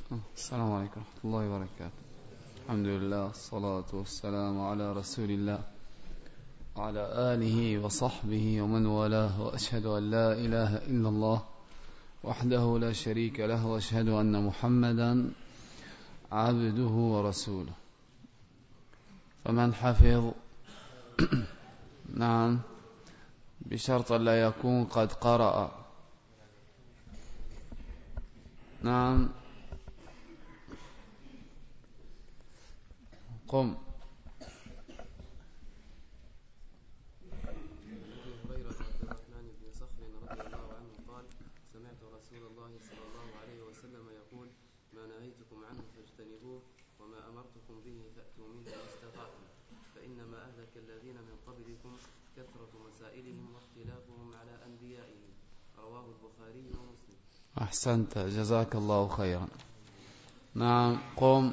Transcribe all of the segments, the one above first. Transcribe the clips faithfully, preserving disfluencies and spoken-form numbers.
السلام عليكم ورحمة الله وبركاته. الحمد لله والصلاة والسلام على رسول الله وعلى آله وصحبه ومن والاه، وأشهد أن لا إله إلا الله وحده لا شريك له، وأشهد أن محمدا عبده ورسوله. فمن حفظ نعم بشرط لا يكون قد قرأ. نعم قم. سمعت رسول الله صلى الله عليه وسلم يقول: ما نهيتكم عنه فاجتنبوه وما أمرتكم به فأتوا منه ما استطعتم، فإنما أهلك الذين من قبلكم كثرة مسائلهم واختلافهم على أنبيائهم. رواه البخاري ومسلم. أحسنت، جزاك الله خيرا. نعم قم.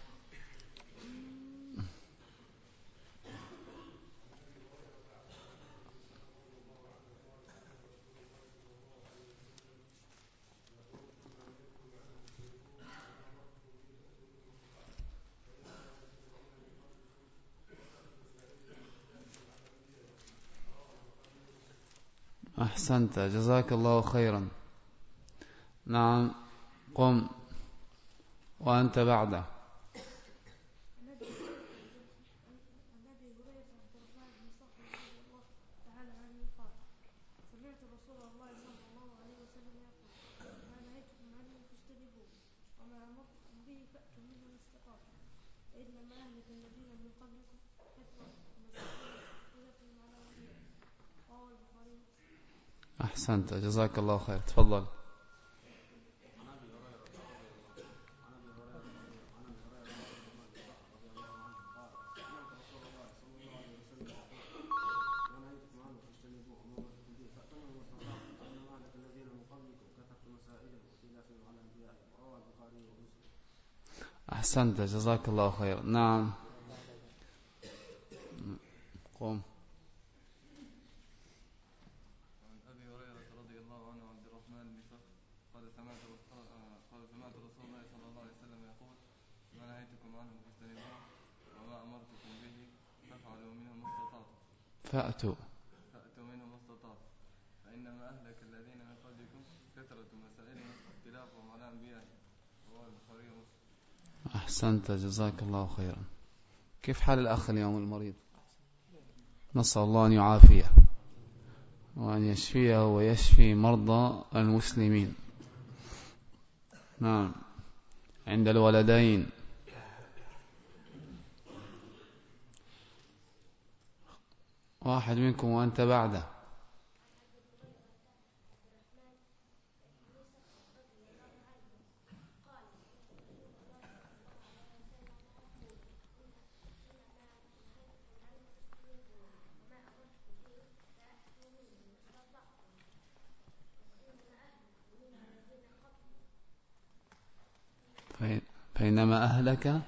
أحسنت، جزاك الله خيرا. نعم قم وأنت بعده. سمعت رسول الله صلى الله عليه وسلم يقول: ما نهيتكم عنه فاجتنبوه وما أمرتكم به فأتوا منه ما استطعتم، فإنما أهلك الذين من قبلكم كثرة مسائلهم واختلافهم على أنبيائهم. رواه البخاري ومسلم. أحسنت، جزاك الله خير. تفضل. أحسنت، جزاك الله خير. نعم قم. عن أبي هريرة رضي الله عنه عبد الرحمن بن صخر قال سمعت قال سمعت رسول الله صلى الله عليه وسلم يقول: ما نهيتكم عنه فاجتنبوه وما أمرتكم به فافعلوا منه ما استطعتم. فأتوا فأتوا منه ما استطعتم، فإنما أهلك الذين من قبلكم كثرة مسائلهم واختلافهم على أنبيائهم. رواه البخاري ومسلم. أحسنت، جزاك الله خيرا. كيف حال الأخ اليوم المريض؟ نسأل الله أن يعافيه وأن يشفيه ويشفي مرضى المسلمين. نعم عند الولدين. واحد منكم وأنت بعده. فإنما أهلك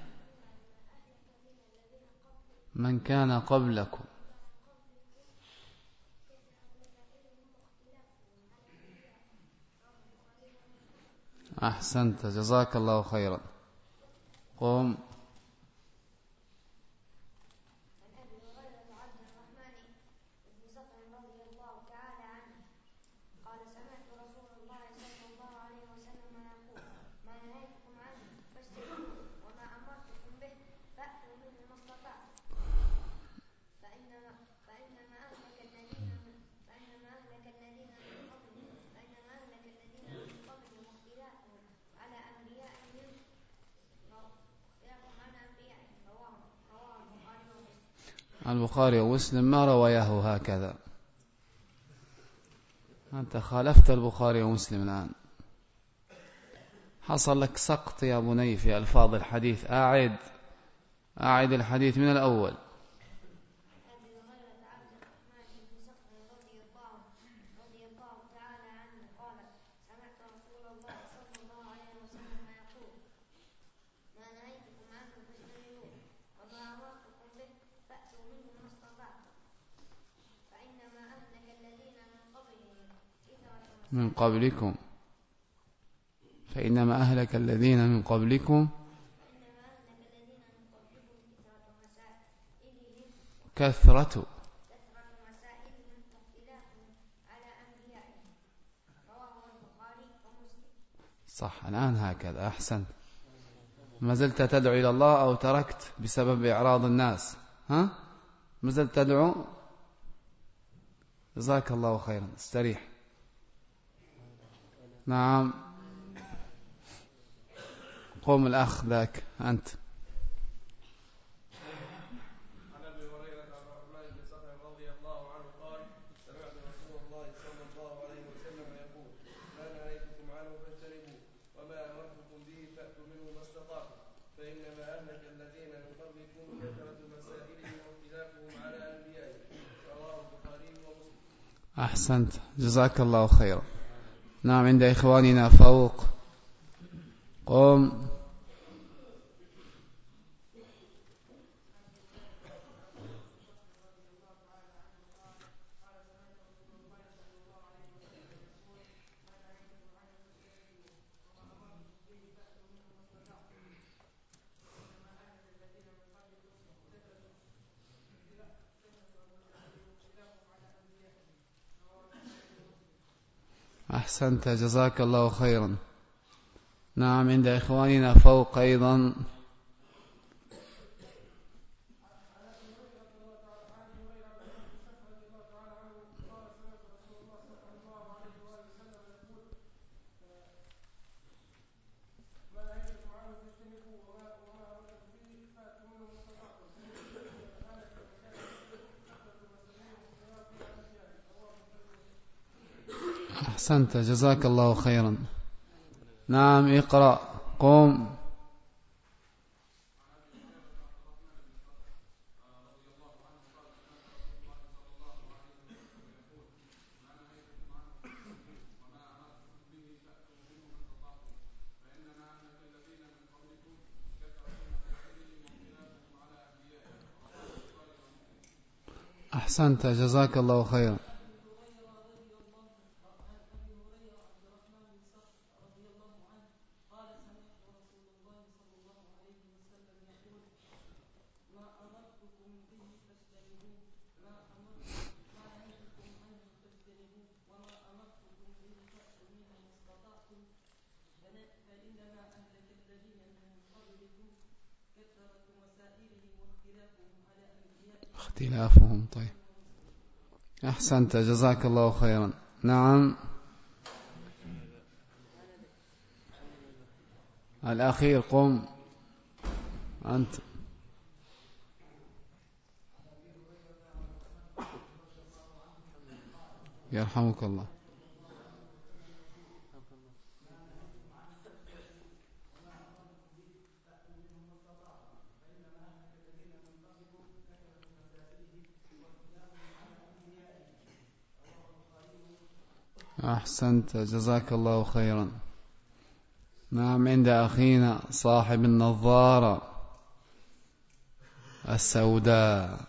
من كان قبلكم. أحسنت، جزاك الله خيرا. قم. البخاري ومسلم ما رواياه هكذا. أنت خالفت البخاري ومسلم الآن. حصل لك سقط يا بني في ألفاظ الحديث. أعد أعد الحديث من الأول. من قبلكم. فإنما أهلك الذين من قبلكم كثرة صح. الآن هكذا أحسن. ما زلت تدعو إلى الله أو تركت بسبب إعراض الناس؟ ها؟ ما زلت تدعو؟ جزاك الله خيرا. استريح. نعم. قوم الأخ ذاك أنت. أحسنت جزاك الله خيرا. نعم عند إخواننا فوق. قم. أحسنت جزاك الله خيرا. نعم عند إخواننا فوق أيضا. أحسنت جزاك الله خيرا. نعم اقرأ. قم. أحسنت جزاك الله خيرا. اختلافهم. طيب أحسنت جزاك الله خيرا. نعم الأخير. قم أنت. يرحمك الله. أحسنت جزاك الله خيرا. نعم عند أخينا صاحب النظارة السوداء.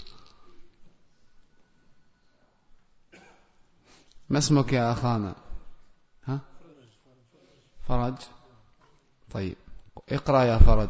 ما اسمك يا أخانا؟ ها؟ فرج. طيب اقرأ يا فرج.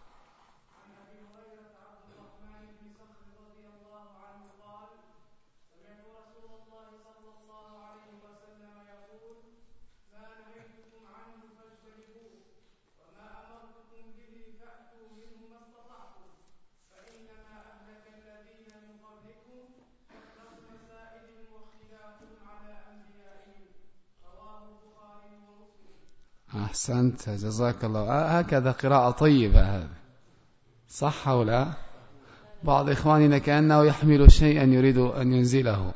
أحسنت جزاك الله. هكذا قراءة طيبة هذه، صح أو لا؟ بعض إخواننا كأنه يحمل شيئا يريد أن ينزله.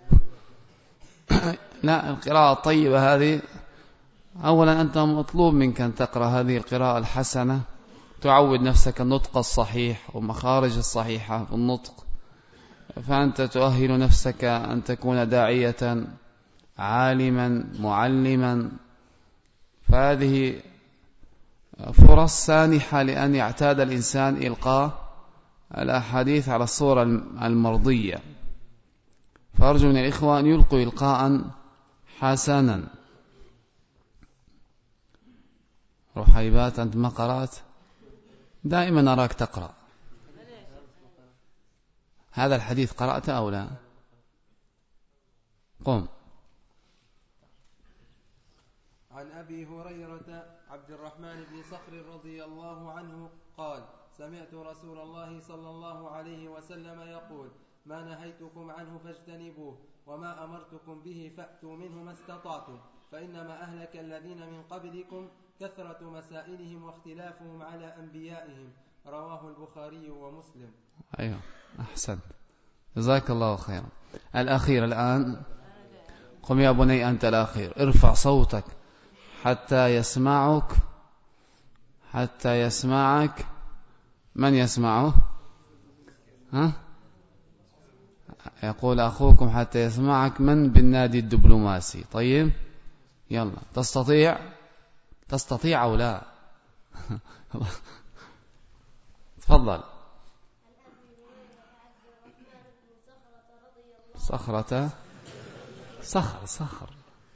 لا، القراءة الطيبة هذه أولا أنت مطلوب منك أن تقرأ هذه القراءة الحسنة، تعود نفسك النطق الصحيح ومخارج الصحيحة في النطق، فأنت تؤهل نفسك أن تكون داعية عالما معلما. فهذه فرص سانحة لأن يعتاد الإنسان إلقاء الأحاديث على الصورة المرضية. فأرجو من الإخوة أن يلقوا إلقاء حسنا. رحيبات أنت ما قرأت؟ دائما أراك تقرأ. هذا الحديث قرأته أو لا؟ قم. عن أبي هريرة عبد الرحمن بن صخر رضي الله عنه قال: سمعت رسول الله صلى الله عليه وسلم يقول: ما نهيتكم عنه فاجتنبوه، وما أمرتكم به فأتوا منه ما استطعتم، فإنما أهلك الذين من قبلكم كثرة مسائلهم واختلافهم على أنبيائهم. رواه البخاري ومسلم. أيوة أحسن، جزاك الله خيرا. الأخير الآن. قم يا بني أنت الأخير، ارفع صوتك حتى يسمعك حتى يسمعك من يسمعه؟ ها؟ يقول أخوكم حتى يسمعك من بالنادي الدبلوماسي. طيب يلا، تستطيع تستطيع أو لا؟ تفضل. صخرة صخر صخر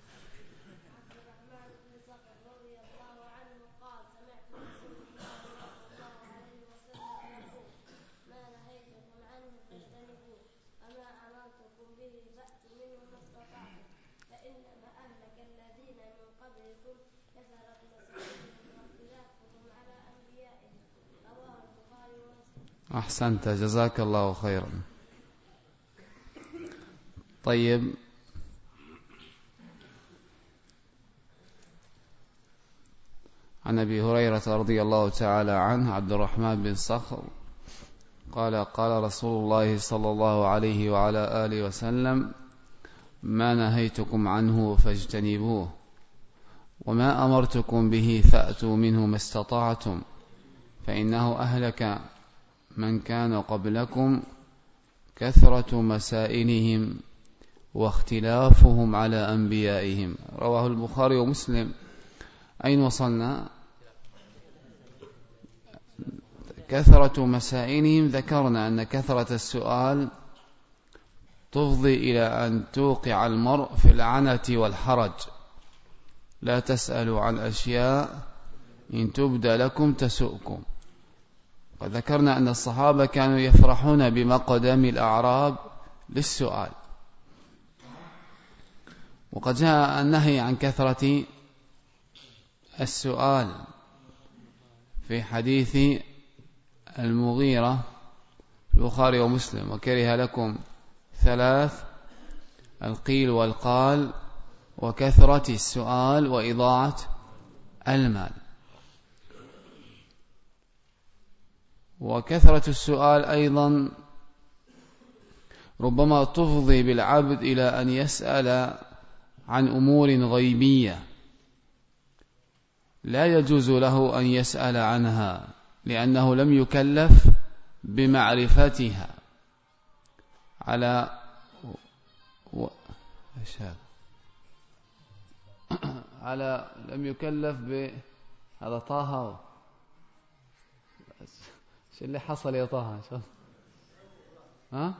أحسنت، جزاك الله خيرا. طيب، عن أبي هريرة رضي الله تعالى عنه عبد الرحمن بن صخر قال: قال رسول الله صلى الله عليه وعلى آله وسلم: ما نهيتكم عنه فاجتنبوه، وما أمرتكم به فأتوا منه ما استطعتم، فإنه أهلك من كان قبلكم كثرة مسائلهم واختلافهم على أنبيائهم. رواه البخاري ومسلم. أين وصلنا؟ كثرة مسائلهم. ذكرنا أن كثرة السؤال تفضي إلى أن توقع المرء في العنة والحرج. لا تسألوا عن أشياء إن تبدى لكم تسؤكم. وذكرنا أن الصحابة كانوا يفرحون بمقدم الأعراب للسؤال، وقد جاء النهي عن كثرة السؤال في حديث المغيرة البخاري ومسلم: وكره لكم ثلاث: القيل والقال، وكثرة السؤال، وإضاعة المال. وكثرة السؤال أيضا ربما تفضي بالعبد إلى أن يسأل عن أمور غيبية لا يجوز له أن يسأل عنها، لأنه لم يكلف بمعرفتها على و... على لم يكلف ب هذا طه. شو اللي حصل يا طه؟ شو ها؟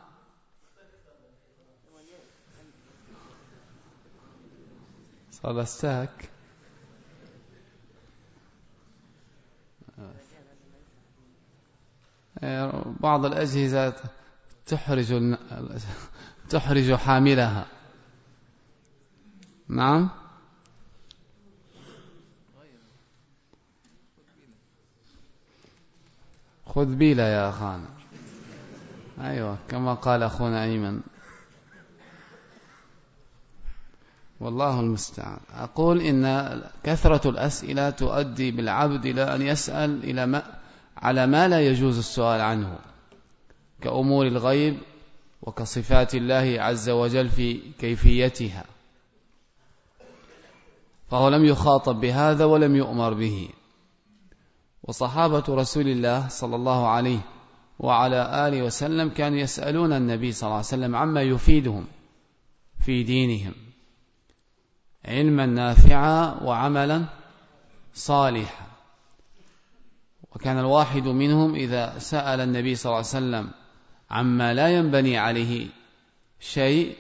صار الساك. بعض الأجهزة تحرج تحرج حاملها. نعم. خذ بيلا يا أخانا. أيوة كما قال أخونا أيمن. والله المستعان. أقول إن كثرة الأسئلة تؤدي بالعبد إلى أن يسأل إلى ما على ما لا يجوز السؤال عنه، كأمور الغيب وكصفات الله عز وجل في كيفيتها، فهو لم يخاطب بهذا ولم يؤمر به. وصحابة رسول الله صلى الله عليه وعلى آله وسلم كانوا يسألون النبي صلى الله عليه وسلم عما يفيدهم في دينهم، علما نافعا وعملا صالحا. وكان الواحد منهم إذا سأل النبي صلى الله عليه وسلم عما لا ينبني عليه شيء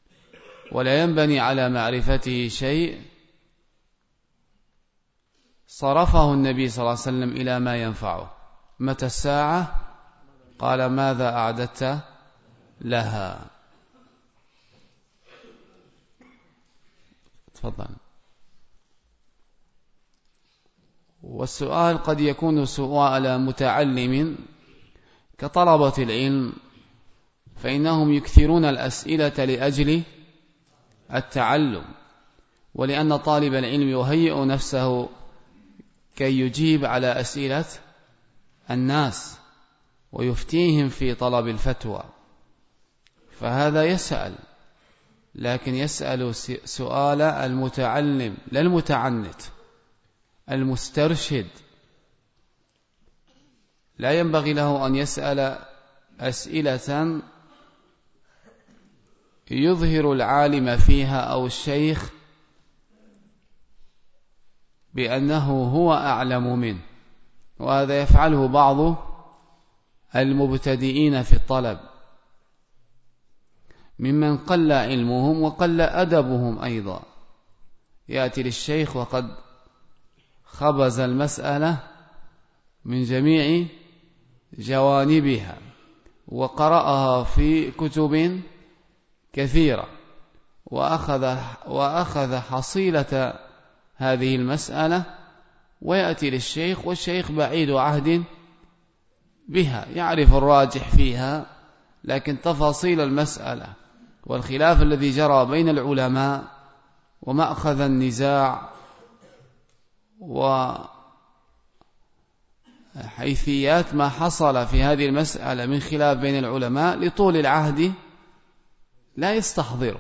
ولا ينبني على معرفته شيء صرفه النبي صلى الله عليه وسلم إلى ما ينفعه. متى الساعة؟ قال ماذا أعددت لها؟ تفضل. والسؤال قد يكون سؤال متعلم كطلبة العلم، فإنهم يكثرون الأسئلة لأجل التعلم، ولأن طالب العلم يهيئ نفسه كي يجيب على أسئلة الناس ويفتيهم في طلب الفتوى، فهذا يسأل، لكن يسأل سؤال المتعلم لا المتعنت المسترشد. لا ينبغي له أن يسأل أسئلة يظهر العالم فيها أو الشيخ بأنه هو أعلم منه، وهذا يفعله بعض المبتدئين في الطلب ممن قل علمهم وقل أدبهم أيضا. يأتي للشيخ وقد خبز المسألة من جميع جوانبها وقرأها في كتب كثيرة وأخذ, وأخذ حصيلة هذه المسألة، ويأتي للشيخ والشيخ بعيد عهد بها، يعرف الراجح فيها، لكن تفاصيل المسألة والخلاف الذي جرى بين العلماء ومأخذ النزاع وحيثيات ما حصل في هذه المسألة من خلاف بين العلماء لطول العهد لا يستحضره،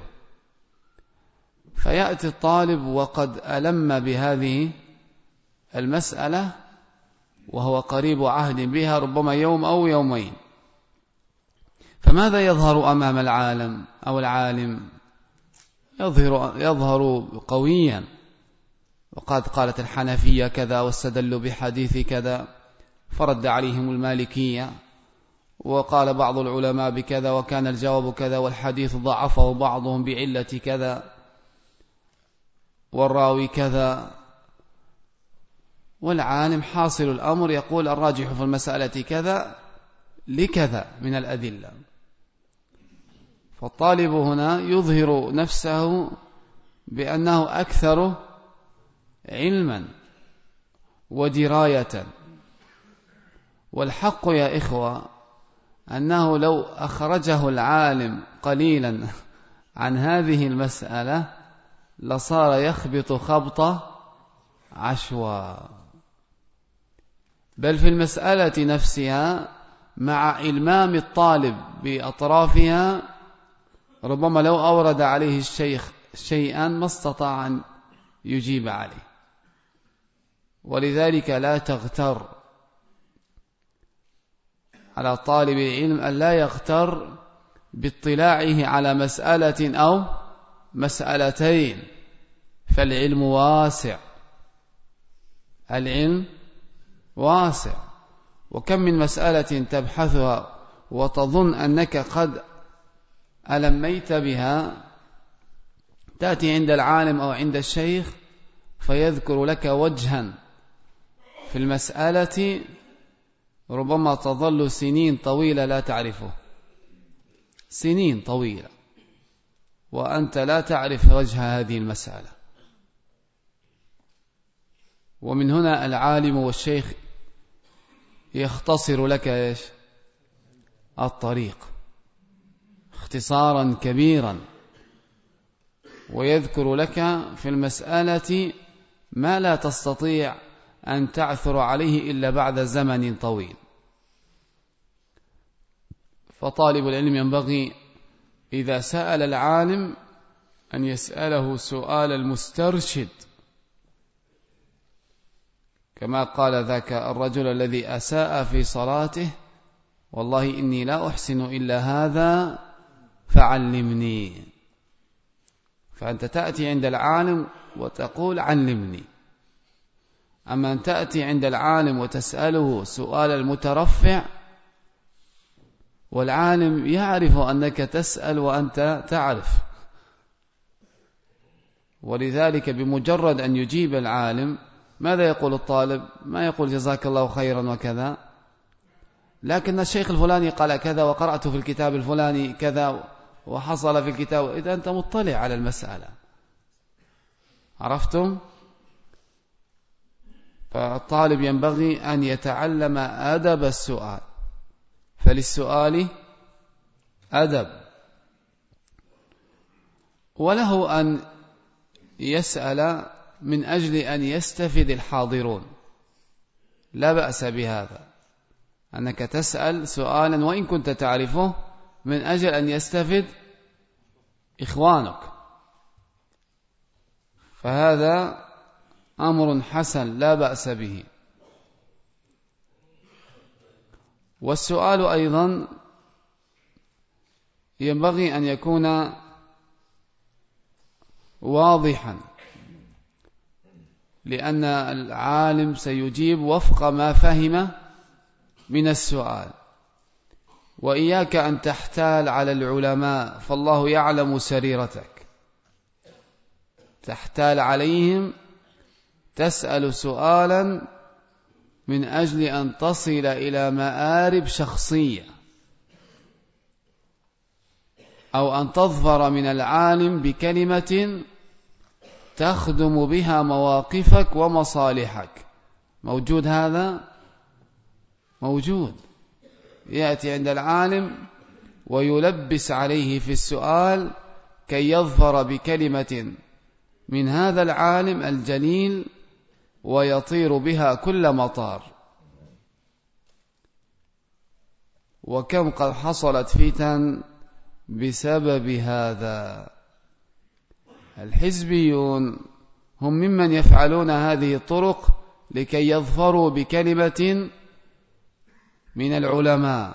فيأتي الطالب وقد ألم بهذه المسألة وهو قريب عهد بها ربما يوم أو يومين، فماذا يظهر أمام العالم أو العالم؟ يظهر, يظهر قويا، وقد قالت الحنفية كذا واستدلوا بحديث كذا، فرد عليهم المالكية، وقال بعض العلماء بكذا وكان الجواب كذا، والحديث ضعفه بعضهم بعلة كذا، والراوي كذا، والعالم حاصل الأمر يقول الراجح في المسألة كذا لكذا من الأدلة. فالطالب هنا يظهر نفسه بأنه أكثر علما ودراية، والحق يا إخوة أنه لو أخرجه العالم قليلا عن هذه المسألة لصار يخبط خبط عشواء، بل في المسألة نفسها مع إلمام الطالب بأطرافها ربما لو أورد عليه الشيخ شيئا ما استطاع أن يجيب عليه. ولذلك لا تغتر على طالب العلم أن لا يغتر باطلاعه على مسألة أو مسألتين، فالعلم واسع، العلم واسع، وكم من مسألة تبحثها وتظن أنك قد ألميت بها، تأتي عند العالم أو عند الشيخ فيذكر لك وجها في المسألة ربما تظل سنين طويلة لا تعرفه، سنين طويلة وأنت لا تعرف وجه هذه المسألة. ومن هنا العالم والشيخ يختصر لك إيش؟ الطريق اختصارا كبيرا، ويذكر لك في المسألة ما لا تستطيع أن تعثر عليه إلا بعد زمن طويل. فطالب العلم ينبغي إذا سأل العالم أن يسأله سؤال المسترشد، كما قال ذاك الرجل الذي أساء في صلاته والله إني لا أحسن إلا هذا فعلمني. فأنت تأتي عند العالم وتقول علمني، أما أن تأتي عند العالم وتسأله سؤال المترفع والعالم يعرف أنك تسأل وأنت تعرف. ولذلك بمجرد أن يجيب العالم ماذا يقول الطالب؟ ما يقول جزاك الله خيرا وكذا، لكن الشيخ الفلاني قال كذا وقرأت في الكتاب الفلاني كذا وحصل في الكتاب. إذا أنت مطلع على المسألة، عرفتم؟ فالطالب ينبغي أن يتعلم أدب السؤال، فللسؤال أدب، وله أن يسأل من أجل أن يستفيد الحاضرون، لا بأس بهذا، أنك تسأل سؤالا وإن كنت تعرفه من أجل أن يستفيد إخوانك، فهذا أمر حسن لا بأس به. والسؤال أيضا ينبغي أن يكون واضحا، لأن العالم سيجيب وفق ما فهم من السؤال، وإياك أن تحتال على العلماء، فالله يعلم سريرتك، تحتال عليهم تسأل سؤالا من أجل أن تصل إلى مآرب شخصية، أو أن تظفر من العالم بكلمة تخدم بها مواقفك ومصالحك. موجود هذا؟ موجود. يأتي عند العالم ويلبس عليه في السؤال كي يظفر بكلمة من هذا العالم الجليل ويطير بها كل مطار. وكم قد حصلت فتن بسبب هذا. الحزبيون هم ممن يفعلون هذه الطرق لكي يظفروا بكلمة من العلماء،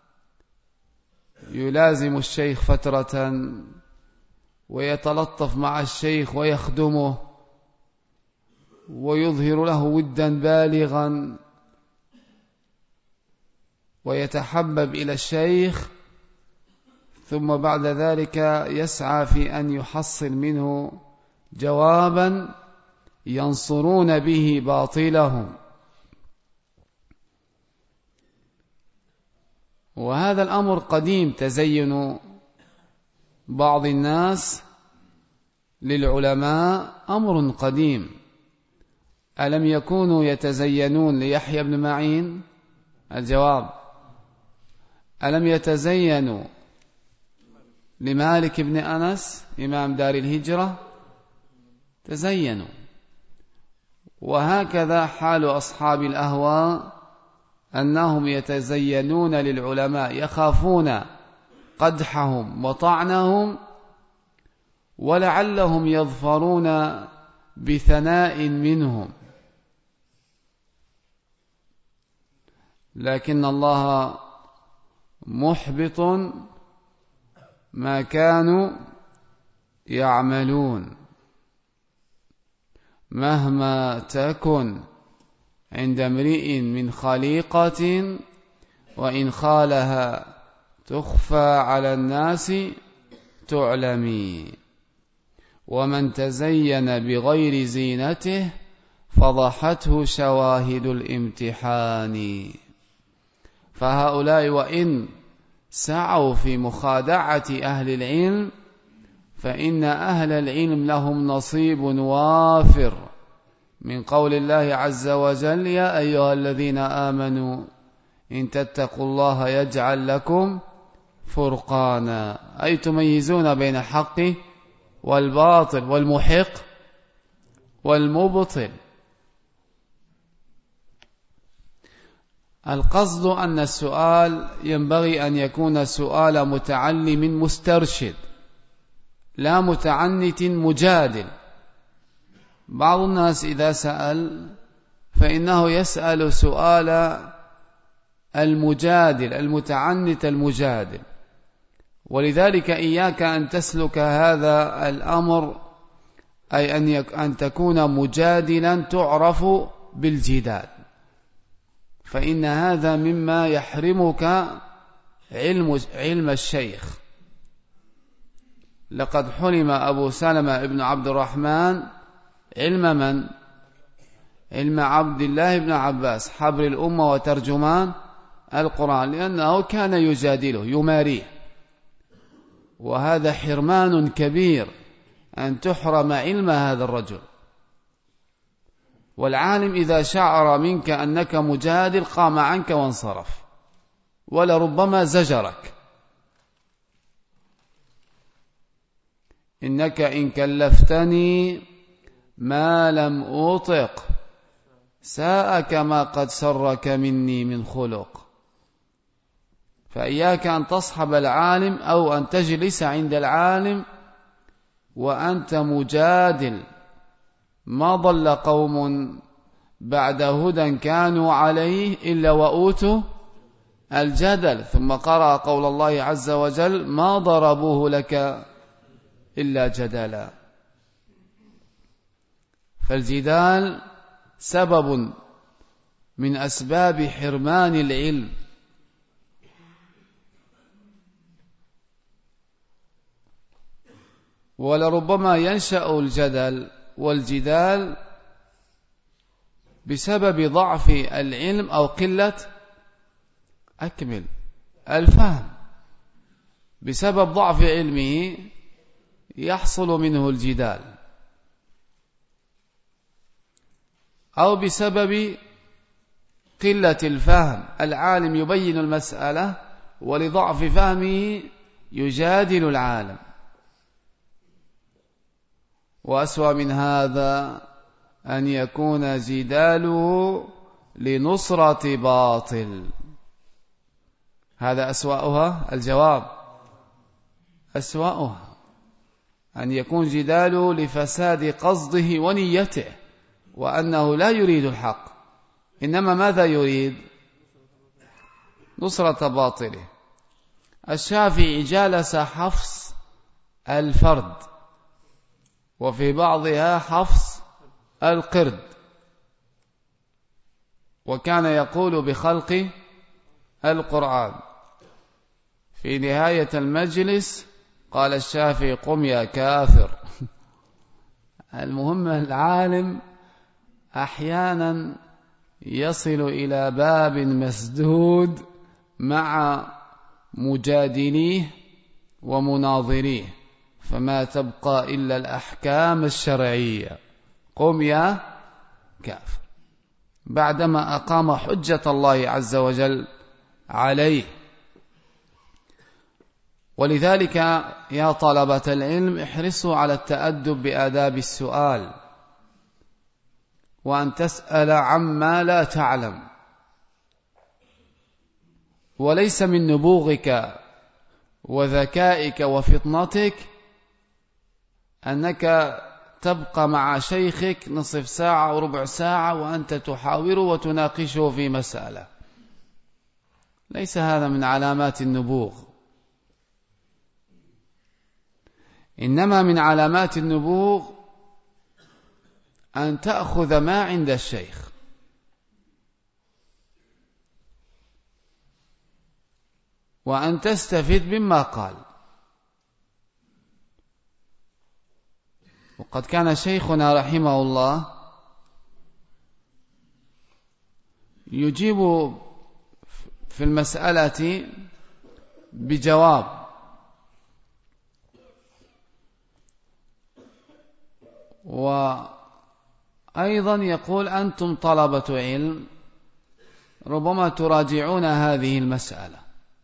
يلازم الشيخ فترة ويتلطف مع الشيخ ويخدمه ويظهر له ودا بالغا ويتحبب إلى الشيخ، ثم بعد ذلك يسعى في أن يحصل منه جوابا ينصرون به باطلهم. وهذا الأمر قديم، تزين بعض الناس للعلماء أمر قديم. ألم يكونوا يتزينون ليحيى بن معين؟ الجواب: ألم يتزينوا لمالك بن أنس إمام دار الهجرة؟ تزينوا. وهكذا حال أصحاب الأهواء، أنهم يتزينون للعلماء، يخافون قدحهم وطعنهم، ولعلهم يظفرون بثناء منهم، لكن الله محبط ما كانوا يعملون. مهما تكن عند امرئ من خليقة وإن خالها تخفى على الناس تعلمي، ومن تزين بغير زينته فضحته شواهد الامتحان. فهؤلاء وإن سعوا في مخادعة أهل العلم، فإن أهل العلم لهم نصيب وافر من قول الله عز وجل: يا أيها الذين آمنوا إن تتقوا الله يجعل لكم فرقانا، أي تميزون بين الحق والباطل والمحق والمبطل. القصد أن السؤال ينبغي أن يكون سؤال متعلم مسترشد، لا متعنت مجادل. بعض الناس إذا سأل فإنه يسأل سؤال المجادل المتعنت المجادل، ولذلك إياك أن تسلك هذا الأمر، أي أن, يك أن تكون مجادلا تعرف بالجدال، فإن هذا مما يحرمك علم, علم الشيخ. لقد حرم أبو سلمة ابن عبد الرحمن علم من؟ علم عبد الله بن عباس حبر الأمة وترجمان القرآن، لأنه كان يجادله يماريه، وهذا حرمان كبير أن تحرم علم هذا الرجل. والعالم إذا شعر منك أنك مجادل قام عنك وانصرف، ولربما زجرك. إنك إن كلفتني ما لم أوطق ساءك ما قد سرك مني من خلق. فإياك أن تصحب العالم أو أن تجلس عند العالم وأنت مجادل. ما ضل قوم بعد هدى كانوا عليه إلا وأوتوا الجدل. ثم قرأ قول الله عز وجل: ما ضربوه لك إلا جدلا. فالجدال سبب من أسباب حرمان العلم. ولربما ينشأ الجدل والجدال بسبب ضعف العلم أو قلة أكمل الفهم. بسبب ضعف علمه يحصل منه الجدال، أو بسبب قلة الفهم. العالم يبين المسألة ولضعف فهمه يجادل العالم. وأسوأ من هذا أن يكون جداله لنصرة باطل. هذا أسوأها. الجواب: أسوأها أن يكون جداله لفساد قصده ونيته، وأنه لا يريد الحق، إنما ماذا يريد؟ نصرة باطله. الشافعي جالس حفص الفرد، وفي بعضها حفص القرد، وكان يقول بخلق القرآن. في نهاية المجلس قال الشافعي: قم يا كافر. المهم العالم أحيانا يصل إلى باب مسدود مع مجادليه ومناظريه، فما تبقى إلا الأحكام الشرعية. قم يا كافر، بعدما أقام حجة الله عز وجل عليه. ولذلك يا طلبة العلم احرصوا على التأدب بآداب السؤال، وأن تسأل عما لا تعلم. وليس من نبوغك وذكائك وفطنتك أنك تبقى مع شيخك نصف ساعة وربع ساعة وأنت تحاوره وتناقشه في مسألة. ليس هذا من علامات النبوغ. إنما من علامات النبوغ أن تأخذ ما عند الشيخ، وأن تستفيد مما قال. وقد كان شيخنا رحمه الله يجيب في المسألة بجواب، وأيضا يقول: أنتم طلبة علم ربما تراجعون هذه المسألة.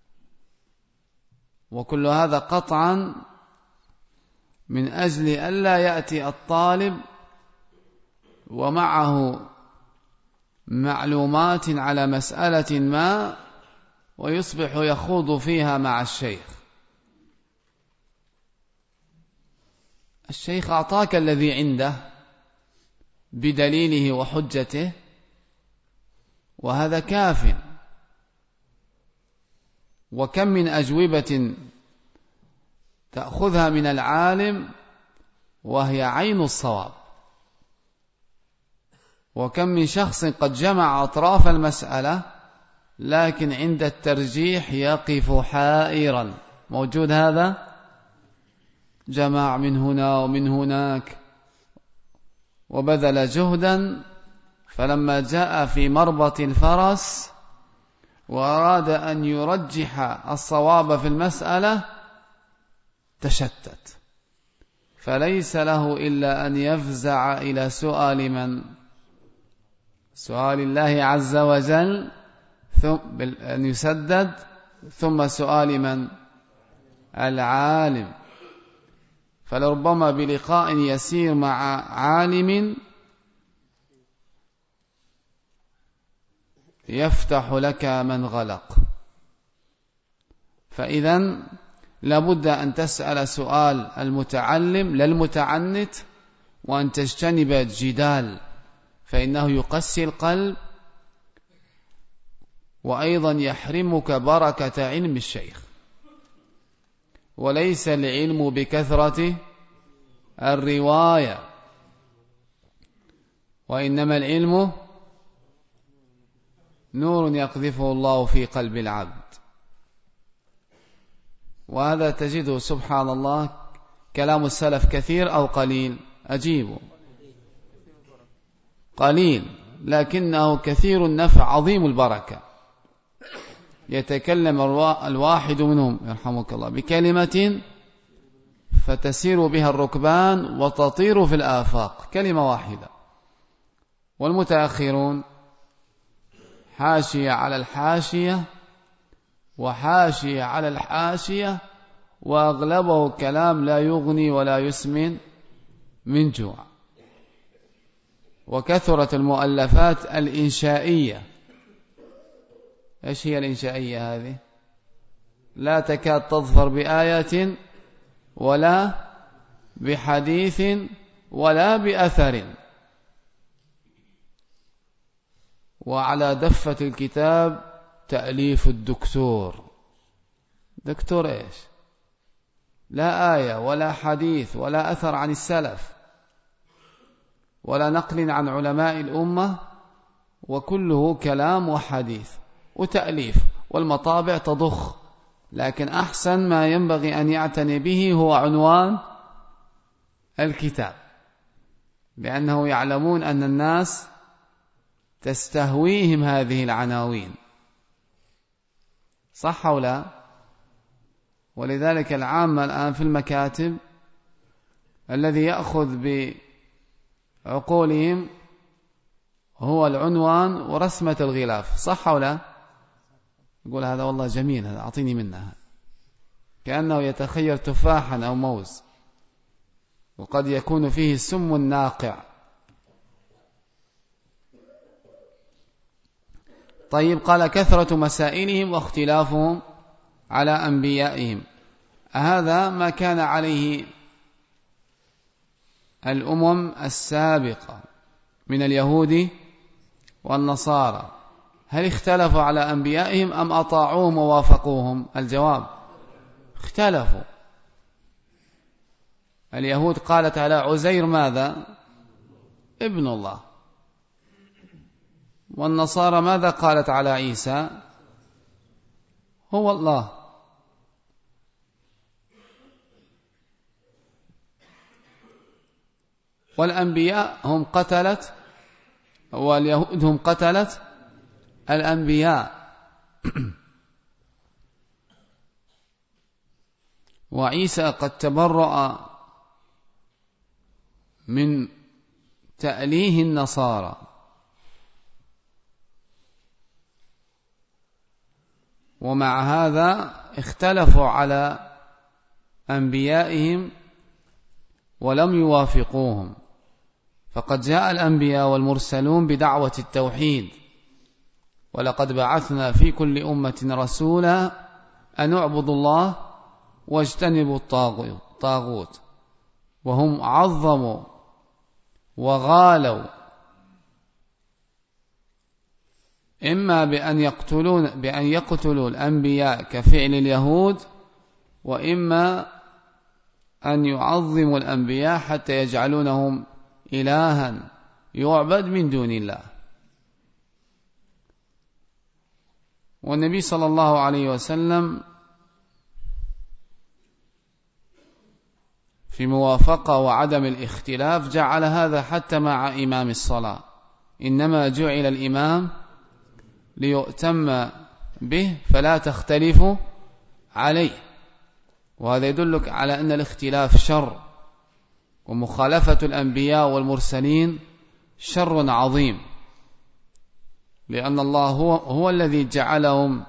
وكل هذا قطعا من أجل ألا يأتي الطالب ومعه معلومات على مسألة ما ويصبح يخوض فيها مع الشيخ. الشيخ أعطاك الذي عنده بدليله وحجته، وهذا كاف. وكم من أجوبة تأخذها من العالم وهي عين الصواب، وكم من شخص قد جمع أطراف المسألة لكن عند الترجيح يقف حائرا. موجود هذا؟ جمع من هنا ومن هناك وبذل جهدا فلما جاء في مربط الفرس وأراد أن يرجح الصواب في المسألة تشتت، فليس له إلا أن يفزع إلى سؤال من؟ سؤال الله عز وجل، ثم أن يسدد، ثم سؤال من؟ العالم. فلربما بلقاء يسير مع عالم يفتح لك من غلق. فإذن لابد أن تسأل سؤال المتعلم لا المتعنت، وأن تجتنب الجدال فإنه يقسي القلب، وأيضا يحرمك بركة علم الشيخ. وليس العلم بكثرة الرواية، وإنما العلم نور يقذفه الله في قلب العبد. وهذا تجده سبحان الله كلام السلف كثير أو قليل؟ أجيبه قليل، لكنه كثير النفع عظيم البركة. يتكلم الواحد منهم يرحمك الله بكلمة فتسير بها الركبان وتطير في الآفاق، كلمة واحدة. والمتأخرون حاشية على الحاشية وحاشية على الحاشية، وأغلبه كلام لا يغني ولا يسمن من جوع. وكثرة المؤلفات الإنشائية. إيش هي الإنشائية هذه؟ لا تكاد تظفر بآية ولا بحديث ولا بأثر. وعلى دفة الكتاب تأليف الدكتور. دكتور إيش؟ لا آية ولا حديث ولا أثر عن السلف ولا نقل عن علماء الأمة، وكله كلام وحديث وتأليف، والمطابع تضخ. لكن أحسن ما ينبغي أن يعتني به هو عنوان الكتاب، لأنه يعلمون أن الناس تستهويهم هذه العناوين، صح أو لا؟ ولذلك العامة الآن في المكاتب الذي يأخذ بعقولهم هو العنوان ورسمة الغلاف، صح أو لا؟ يقول هذا والله جميل، هذا أعطيني منها، كأنه يتخير تفاحا أو موز، وقد يكون فيه السم الناقع. طيب، قال كثرة مسائلهم واختلافهم على أنبيائهم. هذا ما كان عليه الأمم السابقة من اليهود والنصارى. هل اختلفوا على أنبيائهم أم أطاعوهم ووافقوهم؟ الجواب اختلفوا. اليهود قالت على عزير ماذا؟ ابن الله. والنصارى ماذا قالت على عيسى؟ هو الله. والأنبياء هم قتلت، واليهود هم قتلت الأنبياء. وعيسى قد تبرأ من تأليه النصارى. ومع هذا اختلفوا على أنبيائهم ولم يوافقوهم، فقد جاء الأنبياء والمرسلون بدعوة التوحيد: ولقد بعثنا في كل أمة رسولا أن اعبدوا الله واجتنبوا الطاغوت، وهم عظموا وغالوا إما بأن يقتلون بأن يقتلوا الأنبياء كفعل اليهود، وإما أن يعظموا الأنبياء حتى يجعلونهم إلها يعبد من دون الله. والنبي صلى الله عليه وسلم في موافقة وعدم الاختلاف جعل هذا حتى مع إمام الصلاة. إنما جعل الإمام ليؤتم به فلا تختلفوا عليه. وهذا يدلك على أن الاختلاف شر، ومخالفة الأنبياء والمرسلين شر عظيم، لأن الله هو, هو الذي جعلهم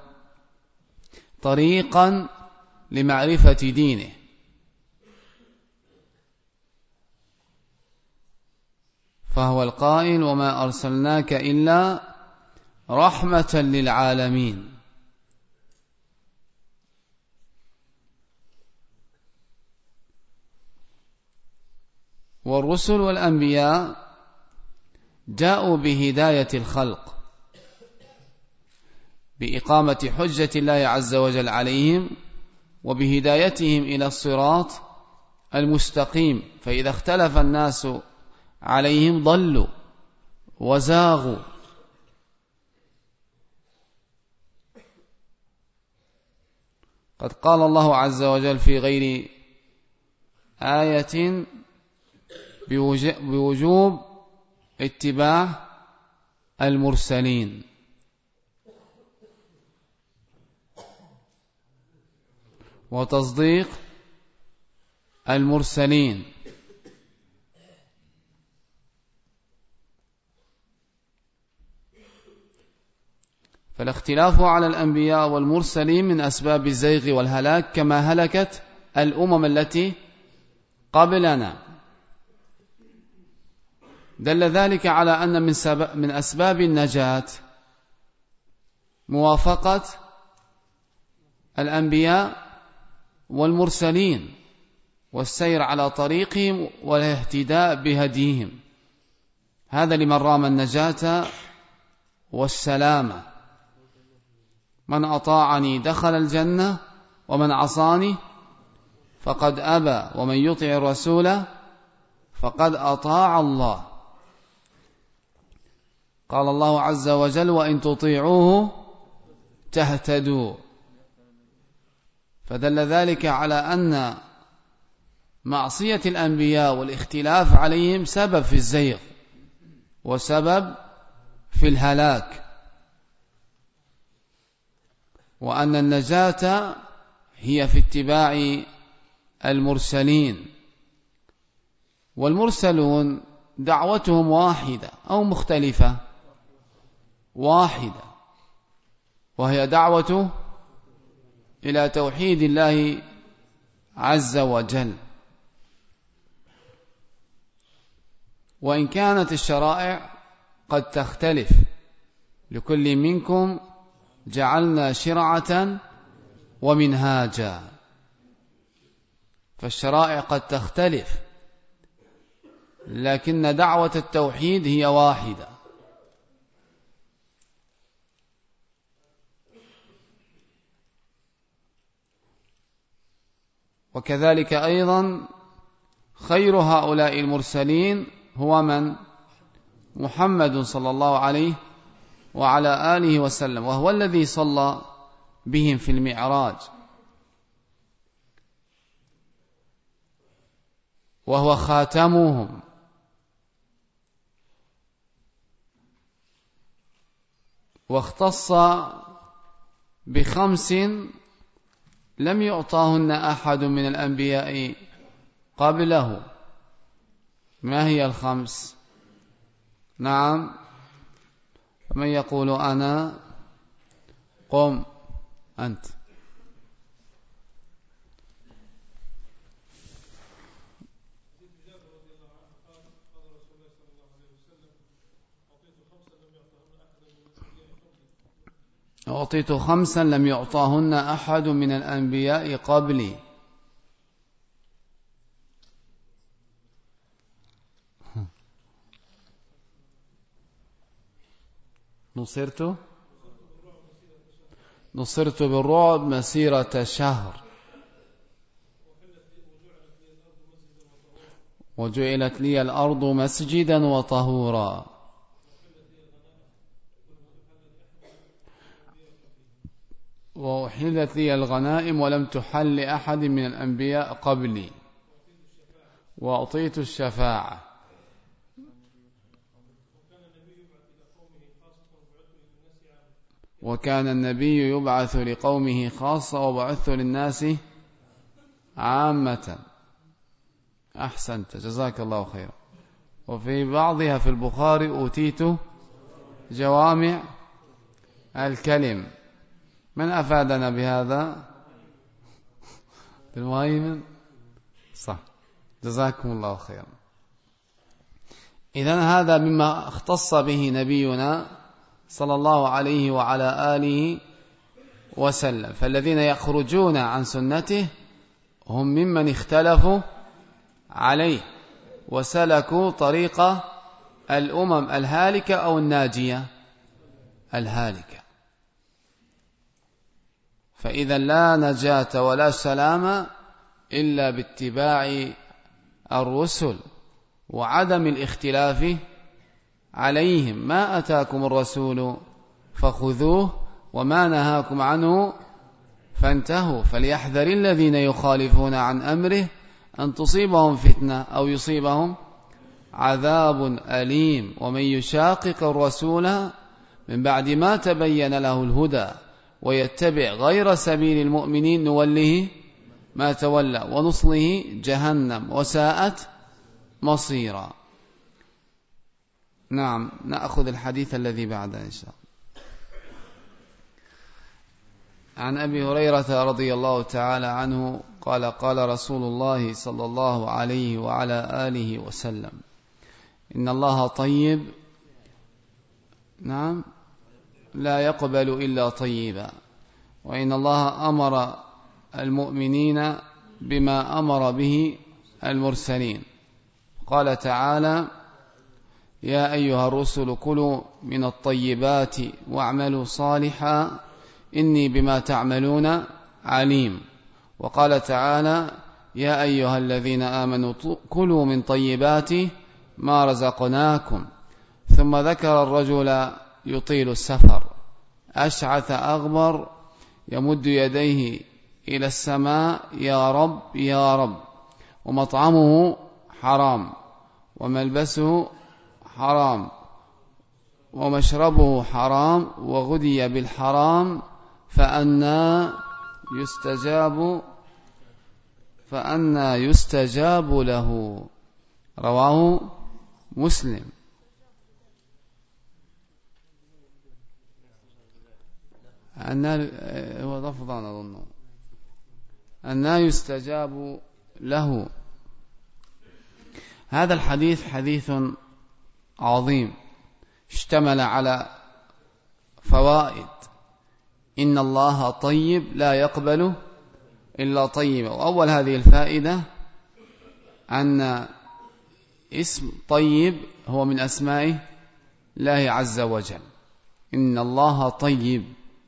طريقا لمعرفة دينه. فهو القائل: وما أرسلناك إلا رحمة للعالمين. والرسل والأنبياء جاءوا بهداية الخلق، بإقامة حجة الله عز وجل عليهم، وبهدايتهم إلى الصراط المستقيم. فإذا اختلف الناس عليهم ضلوا وزاغوا. قد قال الله عز وجل في غير آية بوجوب اتباع المرسلين. وتصديق المرسلين. فالاختلاف على الأنبياء والمرسلين من أسباب الزيغ والهلاك، كما هلكت الأمم التي قبلنا. دل ذلك على أن من, من أسباب النجاة موافقة الأنبياء والمرسلين، والسير على طريقهم والاهتداء بهديهم. هذا لمن رام النجاة والسلامة. من أطاعني دخل الجنة ومن عصاني فقد أبى، ومن يطع الرسول فقد أطاع الله. قال الله عز وجل: وإن تطيعوه تهتدوا. فدل ذلك على أن معصية الأنبياء والاختلاف عليهم سبب في الزيغ وسبب في الهلاك، وأن النجاة هي في اتباع المرسلين. والمرسلون دعوتهم واحدة أو مختلفة؟ واحدة، وهي دعوة إلى توحيد الله عز وجل. وإن كانت الشرائع قد تختلف، لكل منكم جعلنا شرعة ومنهاجا. فالشرائع قد تختلف، لكن دعوة التوحيد هي واحدة. وكذلك أيضا خير هؤلاء المرسلين هو من؟ محمد صلى الله عليه وعلى آله وسلم، وهو الذي صلى بهم في المعراج، وهو خاتمهم. واختص بخمس لم يعطاهن أحد من الأنبياء قبله. ما هي الخمس؟ نعم، فمن يقول أنا؟ قم أنت. أعطيت خمسا لم يعطاهن أحد من الأنبياء قبلي. نصرت نصرت بالرعب مسيرة شهر، وجعلت لي الأرض مسجدا وطهورا، وأحلت لي الغنائم ولم تحل لأحد من الأنبياء قبلي، وأعطيت الشفاعة. وكان النبي يبعث لقومه خاصة وبعث للناس عامة. أحسنت، جزاك الله خيرا. وفي بعضها في البخاري أوتيت جوامع الكلم. من أفادنا بهذا؟ بالمهيمن، صح، جزاكم الله خيرا. إذن هذا مما اختص به نبينا صلى الله عليه وعلى آله وسلم. فالذين يخرجون عن سنته هم ممن اختلفوا عليه وسلكوا طريق الأمم الهالكة أو الناجية الهالكة. فإذا لا نجاة ولا سلام إلا باتباع الرسل وعدم الاختلاف عليهم. ما أتاكم الرسول فخذوه وما نهاكم عنه فانتهوا. فليحذر الذين يخالفون عن أمره أن تصيبهم فتنة أو يصيبهم عذاب أليم. ومن يشاقق الرسول من بعد ما تبين له الهدى ويتبع غير سبيل المؤمنين نوله ما تولى ونصله جهنم وساءت مصيرا. نعم، نأخذ الحديث الذي بعده إن شاء الله. عن أبي هريرة رضي الله تعالى عنه قال قال رسول الله صلى الله عليه وعلى آله وسلم: إن الله طيب، نعم، لا يقبل إلا طيبا، وإن الله أمر المؤمنين بما أمر به المرسلين. قال تعالى: يا أيها الرسل كلوا من الطيبات واعملوا صالحا إني بما تعملون عليم. وقال تعالى: يا أيها الذين آمنوا كلوا من طيبات ما رزقناكم. ثم ذكر الرجل يطيل السفر أشعث أغبر يمد يديه إلى السماء: يا رب يا رب. ومطعمه حرام وملبسه حرام ومشربه حرام وغذي بالحرام فأنى يستجاب فأنى يستجاب له. رواه مسلم. أن هو لفظا أظن أن يستجاب له. هذا الحديث حديث عظيم اشتمل على فوائد. إن الله طيب لا يقبل إلا طيبا. وأول هذه الفائدة أن اسم طيب هو من أسماء الله عز وجل. إن الله طيب.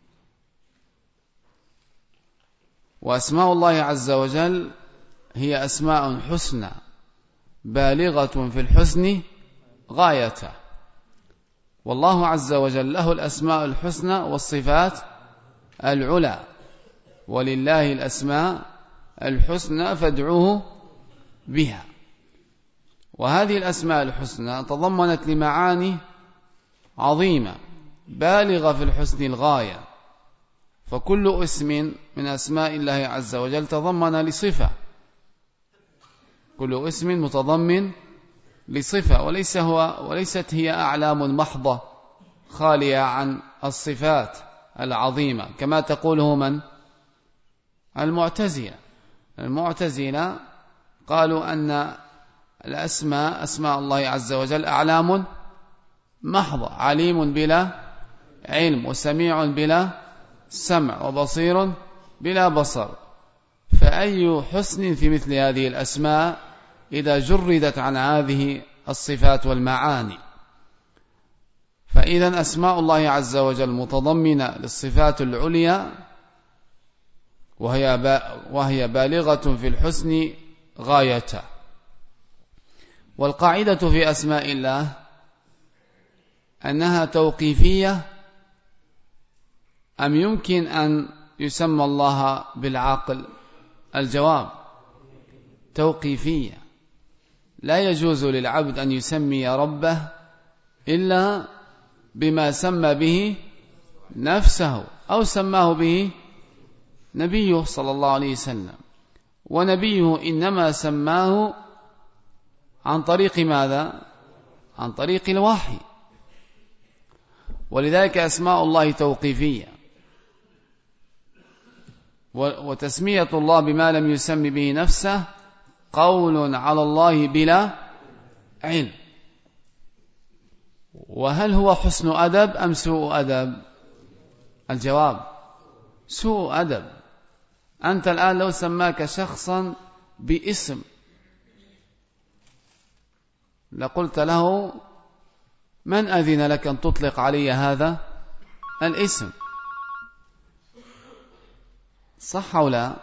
وأسماء الله عز وجل هي أسماء حسنى بالغة في الحسن غايته. والله عز وجل له الأسماء الحسنى والصفات العلى، ولله الأسماء الحسنى فادعوه بها. وهذه الأسماء الحسنى تضمنت لمعاني عظيمة بالغة في الحسن الغاية. فكل اسم من أسماء الله عز وجل تضمن لصفة، كل اسم متضمن لصفة، وليس هو وليست هي أعلام محضة خالية عن الصفات العظيمة كما تقوله من؟ المعتزلة. المعتزلة قالوا أن الأسماء أسماء الله عز وجل أعلام محضة: عليم بلا علم، وسميع بلا سمع، وبصير بلا بصر. فأي حسن في مثل هذه الأسماء إذا جردت عن هذه الصفات والمعاني؟ فإذا أسماء الله عز وجل متضمنة للصفات العليا، وهي وهي بالغة في الحسن غايته. والقاعدة في أسماء الله أنها توقيفية، أم يمكن أن يسمى الله بالعاقل؟ الجواب توقيفية. لا يجوز للعبد أن يسمي ربه إلا بما سمى به نفسه أو سماه به نبيه صلى الله عليه وسلم، ونبيه إنما سماه عن طريق ماذا؟ عن طريق الوحي. ولذلك أسماء الله توقيفية، وتسمية الله بما لم يسم به نفسه قول على الله بلا علم. وهل هو حسن أدب أم سوء أدب؟ الجواب سوء أدب. أنت الآن لو سماك شخصا باسم لقلت له من أذن لك أن تطلق علي هذا الاسم؟ صح أو لا؟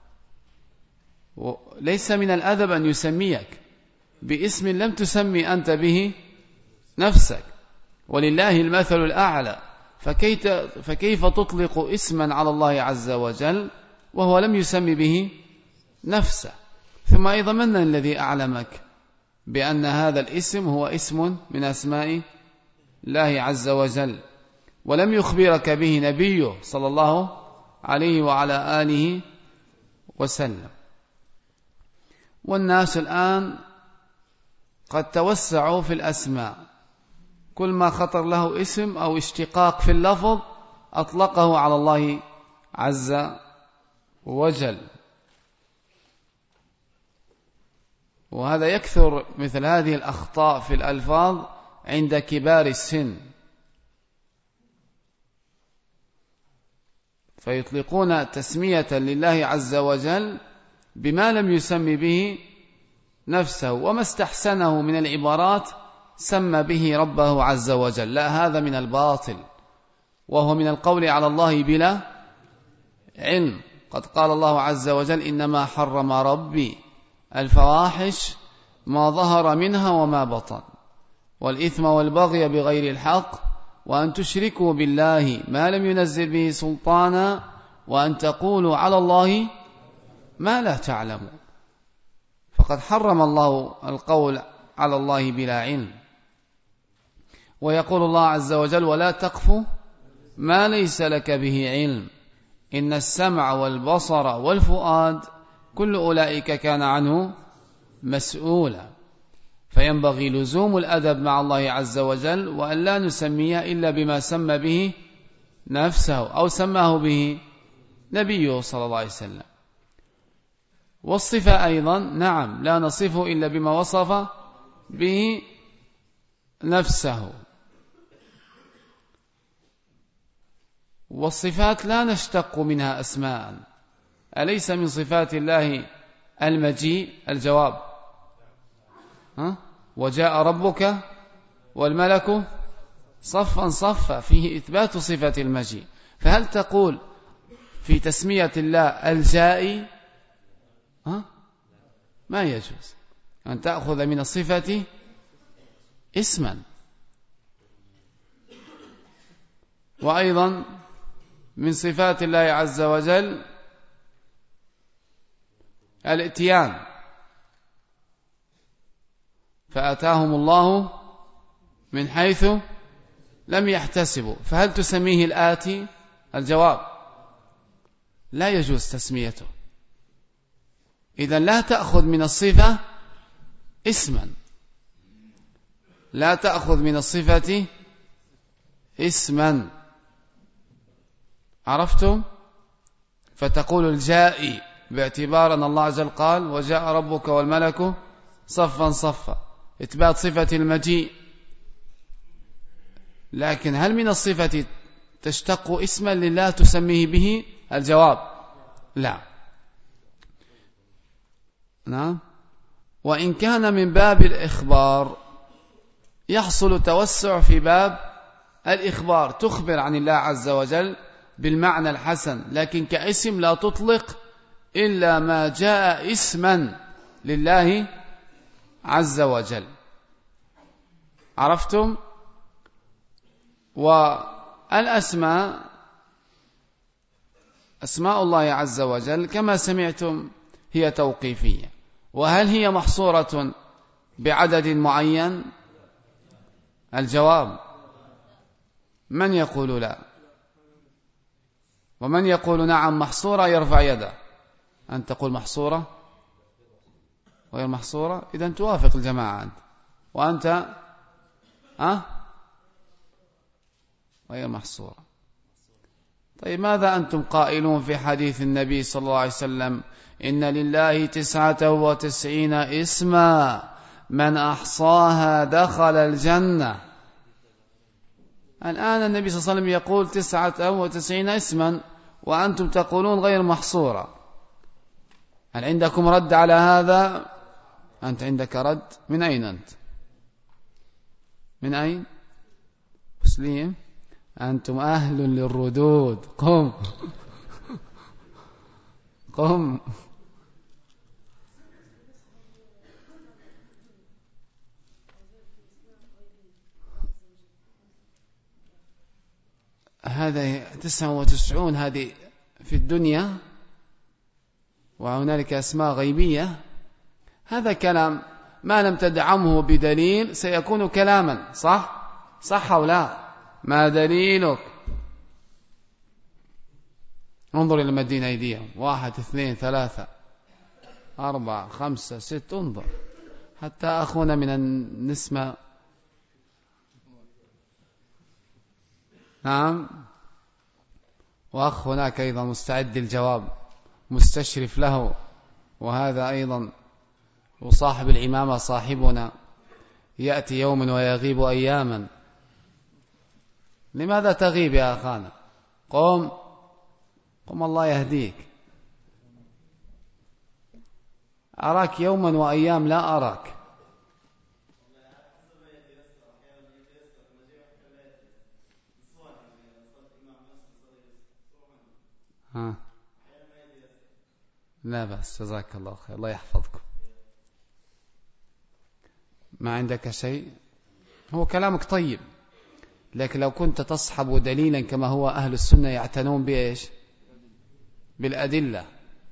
ليس من الأدب أن يسميك باسم لم تسمي أنت به نفسك، ولله المثل الأعلى، فكيف تطلق اسما على الله عز وجل وهو لم يسمي به نفسه؟ ثم أيضا من الذي أعلمك بأن هذا الاسم هو اسم من أسماء الله عز وجل ولم يخبرك به نبيه صلى الله عليه وعلى آله وسلم؟ والناس الآن قد توسعوا في الأسماء، كل ما خطر له اسم أو اشتقاق في اللفظ أطلقه على الله عز وجل. وهذا يكثر مثل هذه الأخطاء في الألفاظ عند كبار السن، فيطلقون تسمية لله عز وجل بما لم يسم به نفسه، وما استحسنه من العبارات سمى به ربه عز وجل. لا، هذا من الباطل، وهو من القول على الله بلا علم. قد قال الله عز وجل إنما حرم ربي الفواحش ما ظهر منها وما بطن والإثم والبغي بغير الحق وأن تشركوا بالله ما لم ينزل به سلطانا وأن تقولوا على الله ما لا تعلمون. فقد حرم الله القول على الله بلا علم. ويقول الله عز وجل ولا تقف ما ليس لك به علم إن السمع والبصر والفؤاد كل أولئك كان عنه مسؤولا. فينبغي لزوم الأدب مع الله عز وجل وأن لا نسميه إلا بما سمى به نفسه أو سماه به نبيه صلى الله عليه وسلم. والصفة أيضا نعم لا نصفه إلا بما وصف به نفسه. والصفات لا نشتق منها أسماء. أليس من صفات الله المجيء؟ الجواب ها؟ وجاء ربك والملك صفا صفا، فيه إثبات صفة المجيء. فهل تقول في تسمية الله الجائي؟ ها؟ ما يجوز أن تأخذ من الصفة اسما. وأيضا من صفات الله عز وجل الاتيان، فأتاهم الله من حيث لم يحتسبوا، فهل تسميه الآتي؟ الجواب لا يجوز تسميته. إذن لا تأخذ من الصفة اسما، لا تأخذ من الصفة اسما. عرفتم؟ فتقول الجائي باعتبار أن الله عز وجل قال وجاء ربك والملك صفا صفا، إثبات صفة المجيء. لكن هل من الصفة تشتق اسما لله تسميه به؟ الجواب لا. نعم. وإن كان من باب الإخبار يحصل توسع في باب الإخبار، تخبر عن الله عز وجل بالمعنى الحسن، لكن كاسم لا تطلق إلا ما جاء اسما لله عز وجل. عرفتم؟ والأسماء أسماء الله عز وجل كما سمعتم هي توقيفية. وهل هي محصورة بعدد معين؟ الجواب من يقول لا؟ ومن يقول نعم محصورة يرفع يده. أن تقول محصورة غير محصورة، إذن توافق الجماعة أنت. وأنت أه؟ غير محصورة. طيب ماذا أنتم قائلون في حديث النبي صلى الله عليه وسلم إن لله تسعة وتسعين اسما من أحصاها دخل الجنة؟ الآن النبي صلى الله عليه وسلم يقول تسعة وتسعين اسما وأنتم تقولون غير محصورة. هل عندكم رد على هذا؟ أنت عندك رد؟ من أين أنت؟ من أين؟ مسلم؟ أنتم أهل للردود. قم قم. هذا تسعة وتسعون هذه في الدنيا، وهنالك أسماء غيبية. هذا كلام ما لم تدعمه بدليل سيكون كلاما. صح؟ صح أو لا؟ ما دليلك؟ انظر إلى مدين أيديهم، واحد اثنين ثلاثة أربعة خمسة ست، انظر حتى أخونا من النسمة. نعم، وأخ هناك أيضا مستعد للجواب مستشرف له، وهذا أيضا وصاحب العمامة صاحبنا يأتي يوما ويغيب أياما. لماذا تغيب يا أخانا؟ قم قم، الله يهديك. أراك يوما وأيام لا أراك. ها. لا بأس، جزاك الله خير، الله يحفظكم. ما عندك شيء؟ هو كلامك طيب، لكن لو كنت تصحب دليلا كما هو أهل السنة يعتنون بإيش؟ بالأدلة.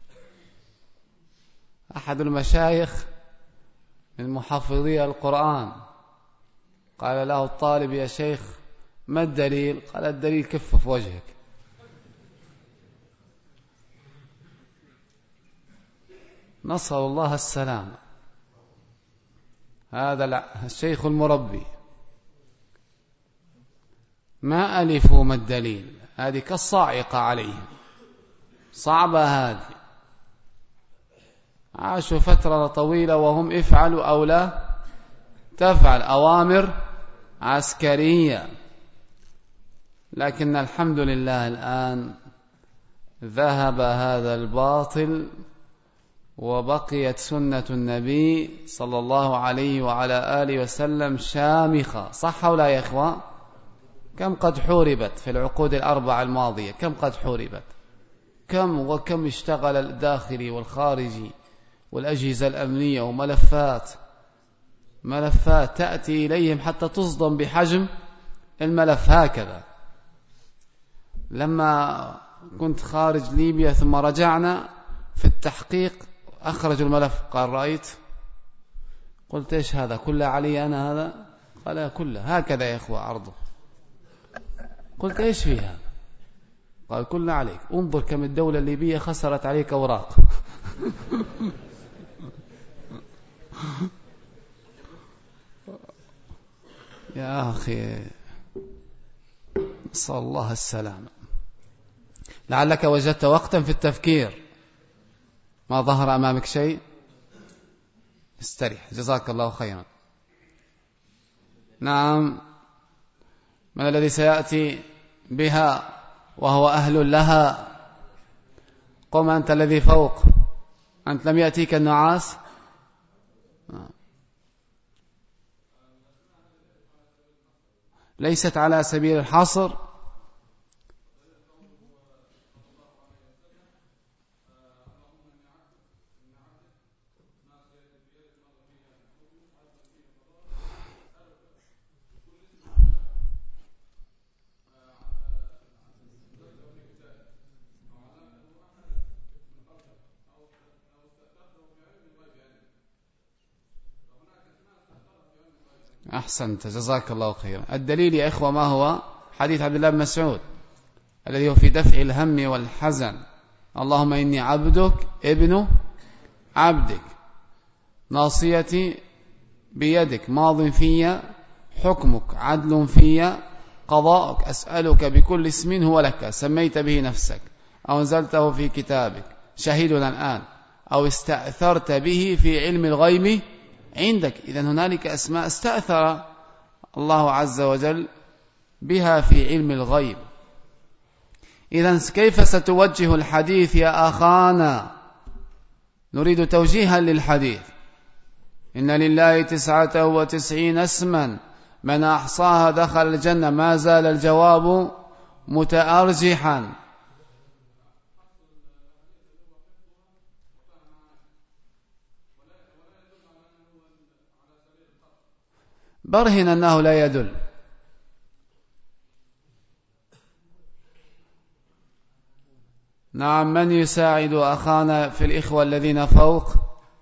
أحد المشايخ من محافظي القرآن قال له الطالب يا شيخ ما الدليل؟ قال الدليل كف في وجهك. نسأل الله السلام. هذا الشيخ المربي ما ألفوا ما الدليل، هذه كالصاعقة عليهم، صعبة هذه. عاشوا فترة طويلة وهم افعلوا أو لا تفعل، أوامر عسكرية. لكن الحمد لله الآن ذهب هذا الباطل وبقيت سنة النبي صلى الله عليه وعلى آله وسلم شامخة. صح ولا يا إخوان؟ كم قد حوربت في العقود الأربع الماضية، كم قد حوربت، كم وكم اشتغل الداخلي والخارجي والأجهزة الأمنية، وملفات ملفات تأتي إليهم حتى تصدم بحجم الملف. هكذا لما كنت خارج ليبيا ثم رجعنا في التحقيق أخرجوا الملف، قال رأيت؟ قلت إيش هذا كله علي أنا هذا؟ قال كله هكذا يا إخوة عرضه. قلت إيش فيها؟ قال كله عليك، انظر كم الدولة الليبية خسرت عليك أوراق. يا أخي نسأل الله السلامة. لعلك وجدت وقتا في التفكير، ما ظهر أمامك شيء، استريح، جزاك الله خيرا. نعم، من الذي سيأتي بها وهو أهل لها؟ قم أنت الذي فوق، أنت لم يأتيك النعاس؟ ليست على سبيل الحصر. أحسنت، جزاك الله خيرا. الدليل يا إخوة ما هو؟ حديث عبد الله بن مسعود الذي هو في دفع الهم والحزن. اللهم إني عبدك ابن عبدك ناصيتي بيدك ماض في حكمك عدل في قضاءك أسألك بكل اسم هو لك سميت به نفسك أو أنزلته في كتابك شهيدنا الآن أو استأثرت به في علم الغيب عندك. إذن هنالك أسماء استأثر الله عز وجل بها في علم الغيب. إذن كيف ستوجه الحديث يا أخانا؟ نريد توجيها للحديث. إن لله تسعة وتسعين اسما من أحصاها دخل الجنة. ما زال الجواب متأرجحا. برهن أنه لا يدل. نعم، من يساعد أخانا في الإخوة الذين فوق؟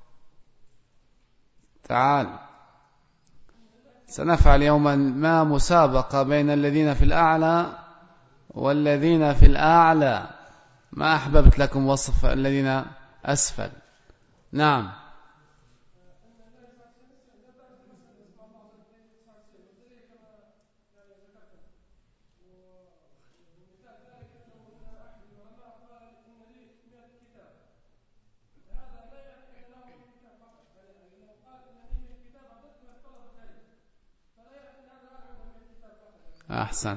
تعال، سنفعل يوما ما مسابقة بين الذين في الأعلى والذين في الأعلى. ما أحببت لكم وصف الذين أسفل. نعم، أحسن.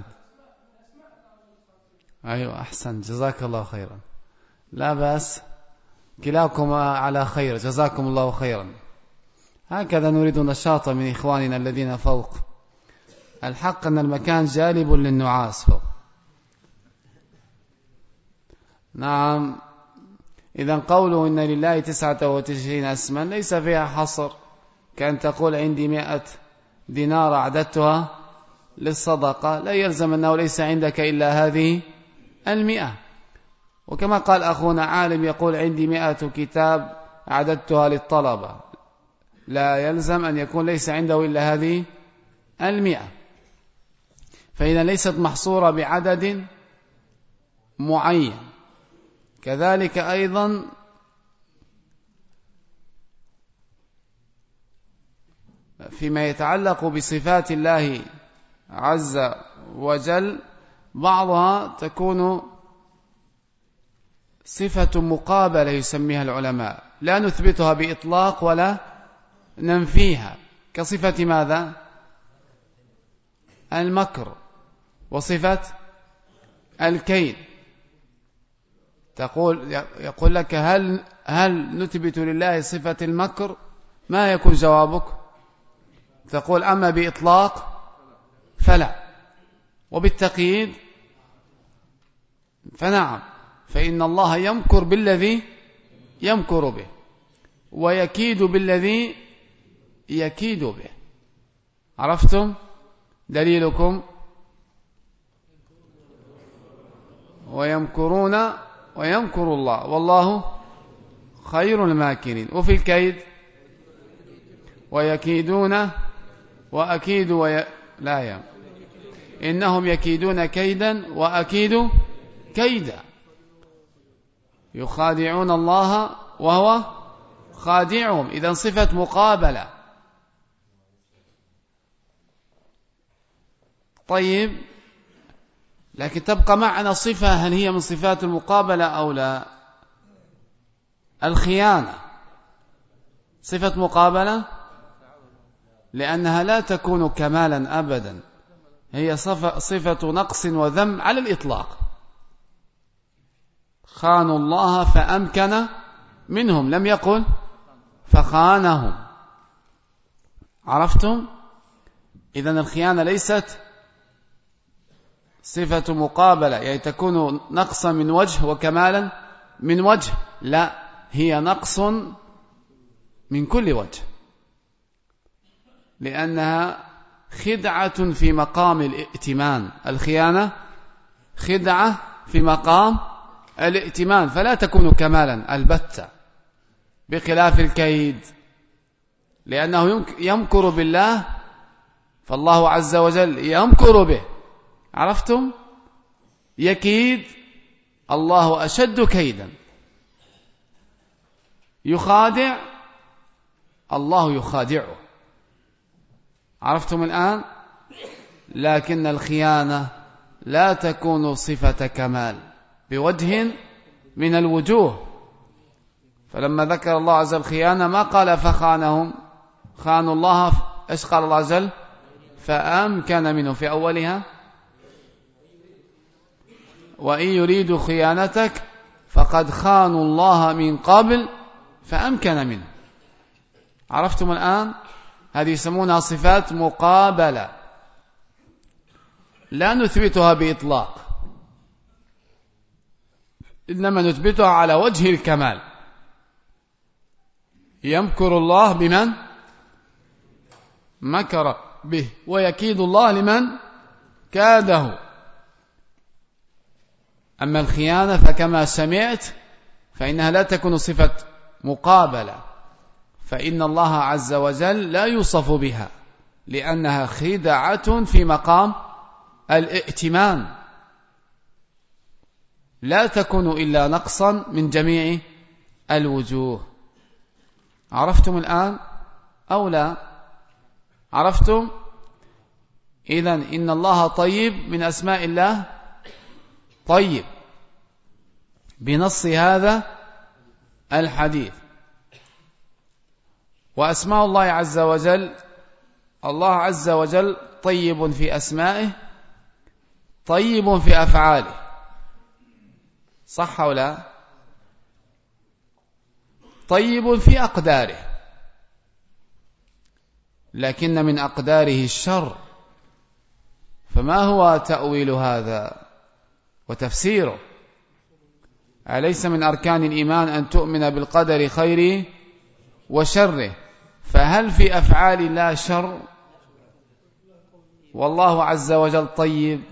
أيوة أحسن، جزاك الله خيرا. لا بأس، كلاكما على خير، جزاكم الله خيرا. هكذا نريد نشاطا من إخواننا الذين فوق. الحق أن المكان جالب للنعاس فوق. نعم، إذن قوله إن لله تسعة وتسعين اسما ليس فيها حصر، كأن تقول عندي مئة دينار أعددتها للصدقة، لا يلزم أنه ليس عندك إلا هذه المئة. وكما قال أخونا عالم يقول عندي مئة كتاب أعددتها للطلبة، لا يلزم أن يكون ليس عنده إلا هذه المئة. فإذا ليست محصورة بعدد معين. كذلك أيضا فيما يتعلق بصفات الله عز وجل، بعضها تكون صفة مقابلة يسميها العلماء، لا نثبتها بإطلاق ولا ننفيها، كصفة ماذا؟ المكر وصفة الكيد. تقول يقول لك هل هل نثبت لله صفة المكر؟ ما يكون جوابك؟ تقول أما بإطلاق فلا، وبالتقييد فنعم. فإن الله يمكر بالذي يمكر به ويكيد بالذي يكيد به. عرفتم؟ دليلكم ويمكرون ويمكر الله والله خير الماكرين. وفي الكيد ويكيدون وأكيد وي... لا يم إنهم يكيدون كيدا وأكيد كيدا. يخادعون الله وهو خادعهم. إذن صفة مقابلة. طيب، لكن تبقى معنا صفة، هل هي من صفات المقابلة أو لا؟ الخيانة صفة مقابلة، لأنها لا تكون كمالا أبدا، هي صفة نقص وذم على الإطلاق. خانوا الله فأمكن منهم، لم يقل فخانهم. عرفتم؟ إذن الخيانة ليست صفة مقابلة، يعني تكون نقصا من وجه وكمالا من وجه، لا، هي نقص من كل وجه، لأنها خدعة في مقام الائتمان. الخيانة خدعة في مقام الائتمان، فلا تكون كمالا البتة، بخلاف الكيد، لأنه يمكر بالله، فالله عز وجل يمكر به. عرفتم؟ يكيد، الله أشد كيدا. يخادع، الله يخادعه. عرفتم الآن؟ لكن الخيانة لا تكون صفة كمال بوجه من الوجوه. فلما ذكر الله عز وجل الخيانة ما قال فخانهم، خانوا الله، إيش قال الله عز وجل؟ فأمكن منه في أولها، وإن يريدوا خيانتك فقد خانوا الله من قبل فأمكن منه. عرفتم الآن؟ هذه يسمونها صفات مقابلة، لا نثبتها بإطلاق، إنما نثبتها على وجه الكمال. يمكر الله بمن مكر به، ويكيد الله لمن كاده. أما الخيانة فكما سمعت فإنها لا تكون صفة مقابلة، فإن الله عز وجل لا يوصف بها، لأنها خدعة في مقام الائتمان، لا تكون إلا نقصا من جميع الوجوه. عرفتم الآن أو لا؟ عرفتم؟ إذن إن الله طيب من أسماء الله طيب بنص هذا الحديث. وأسماء الله عز وجل، الله عز وجل طيب في أسمائه، طيب في أفعاله، صح أو لا؟ طيب في أقداره، لكن من أقداره الشر. فما هو تأويل هذا وتفسيره؟ أليس من أركان الإيمان أن تؤمن بالقدر خيره وشره؟ فهل في أفعال الله شر؟ والله عز وجل طيب.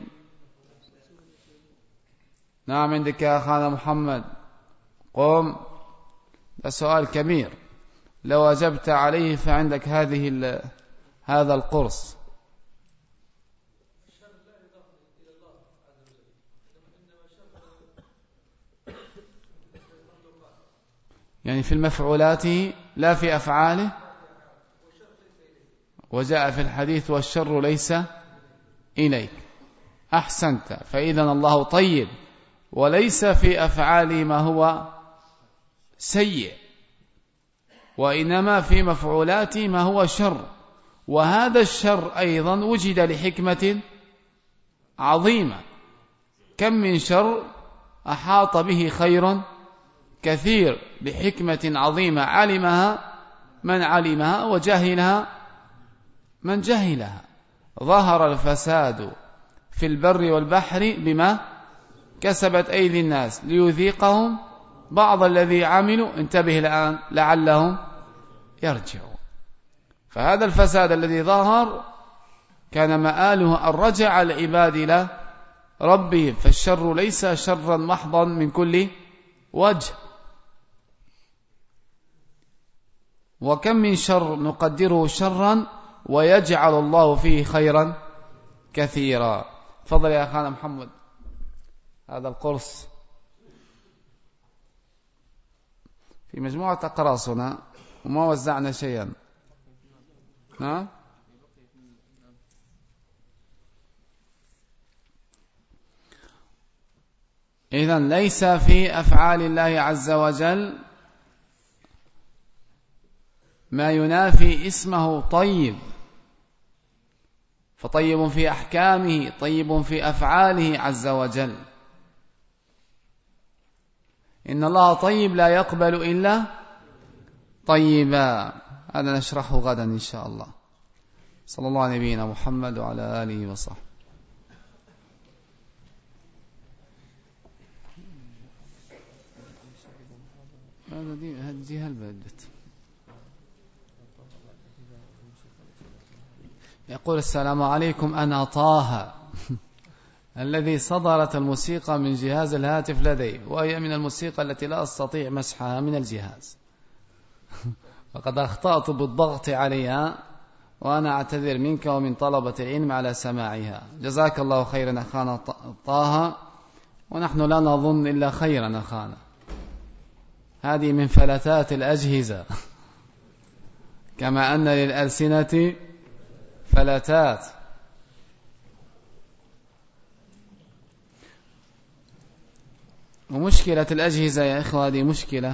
نعم، عندك يا أخانا محمد، قم، ده سؤال كبير، لو أجبت عليه فعندك هذه هذا القرص. يعني في المفعولات لا في أفعاله. وجاء في الحديث والشر ليس إليك. أحسنت، فإذا الله طيب وليس في أفعاله ما هو سيء، وإنما في مفعولاته ما هو شر. وهذا الشر أيضا وجد لحكمة عظيمة. كم من شر أحاط به خير كثير لحكمة عظيمة علمها من علمها وجهلها من جهلها. ظهر الفساد في البر والبحر بما كسبت أيدي الناس ليذيقهم بعض الذي عملوا، انتبه الآن، لعلهم يرجعون. فهذا الفساد الذي ظهر كان مآله الرجع العباد إلى ربهم، فالشر ليس شرا محضا من كل وجه. وكم من شر نقدره شرا ويجعل الله فيه خيرا كثيرا. تفضل يا أخانا محمد، هذا القرص في مجموعة أقراصنا وما وزعنا شيئا. نعم، إذن ليس في أفعال الله عز وجل ما ينافي اسمه طيب، فطيب في أحكامه، طيب في أفعاله عز وجل. إن الله طيب لا يقبل إلا طيبا. هذا نشرحه غدا إن شاء الله. صلى الله على نبينا محمد وعلى آله وصحبه. هذا دي هذه هالبدت. يقول السلام عليكم، أنا طه الذي صدرت الموسيقى من جهاز الهاتف لدي، وهي من الموسيقى التي لا أستطيع مسحها من الجهاز، وقد أخطأت بالضغط عليها، وأنا أعتذر منك ومن طلبة العلم على سماعها. جزاك الله خيرا أخانا طه، ونحن لا نظن إلا خيرا أخانا. هذه من فلتات الأجهزة كما أن للألسنة فلتات. ومشكلة الأجهزة يا إخوة هذه مشكلة.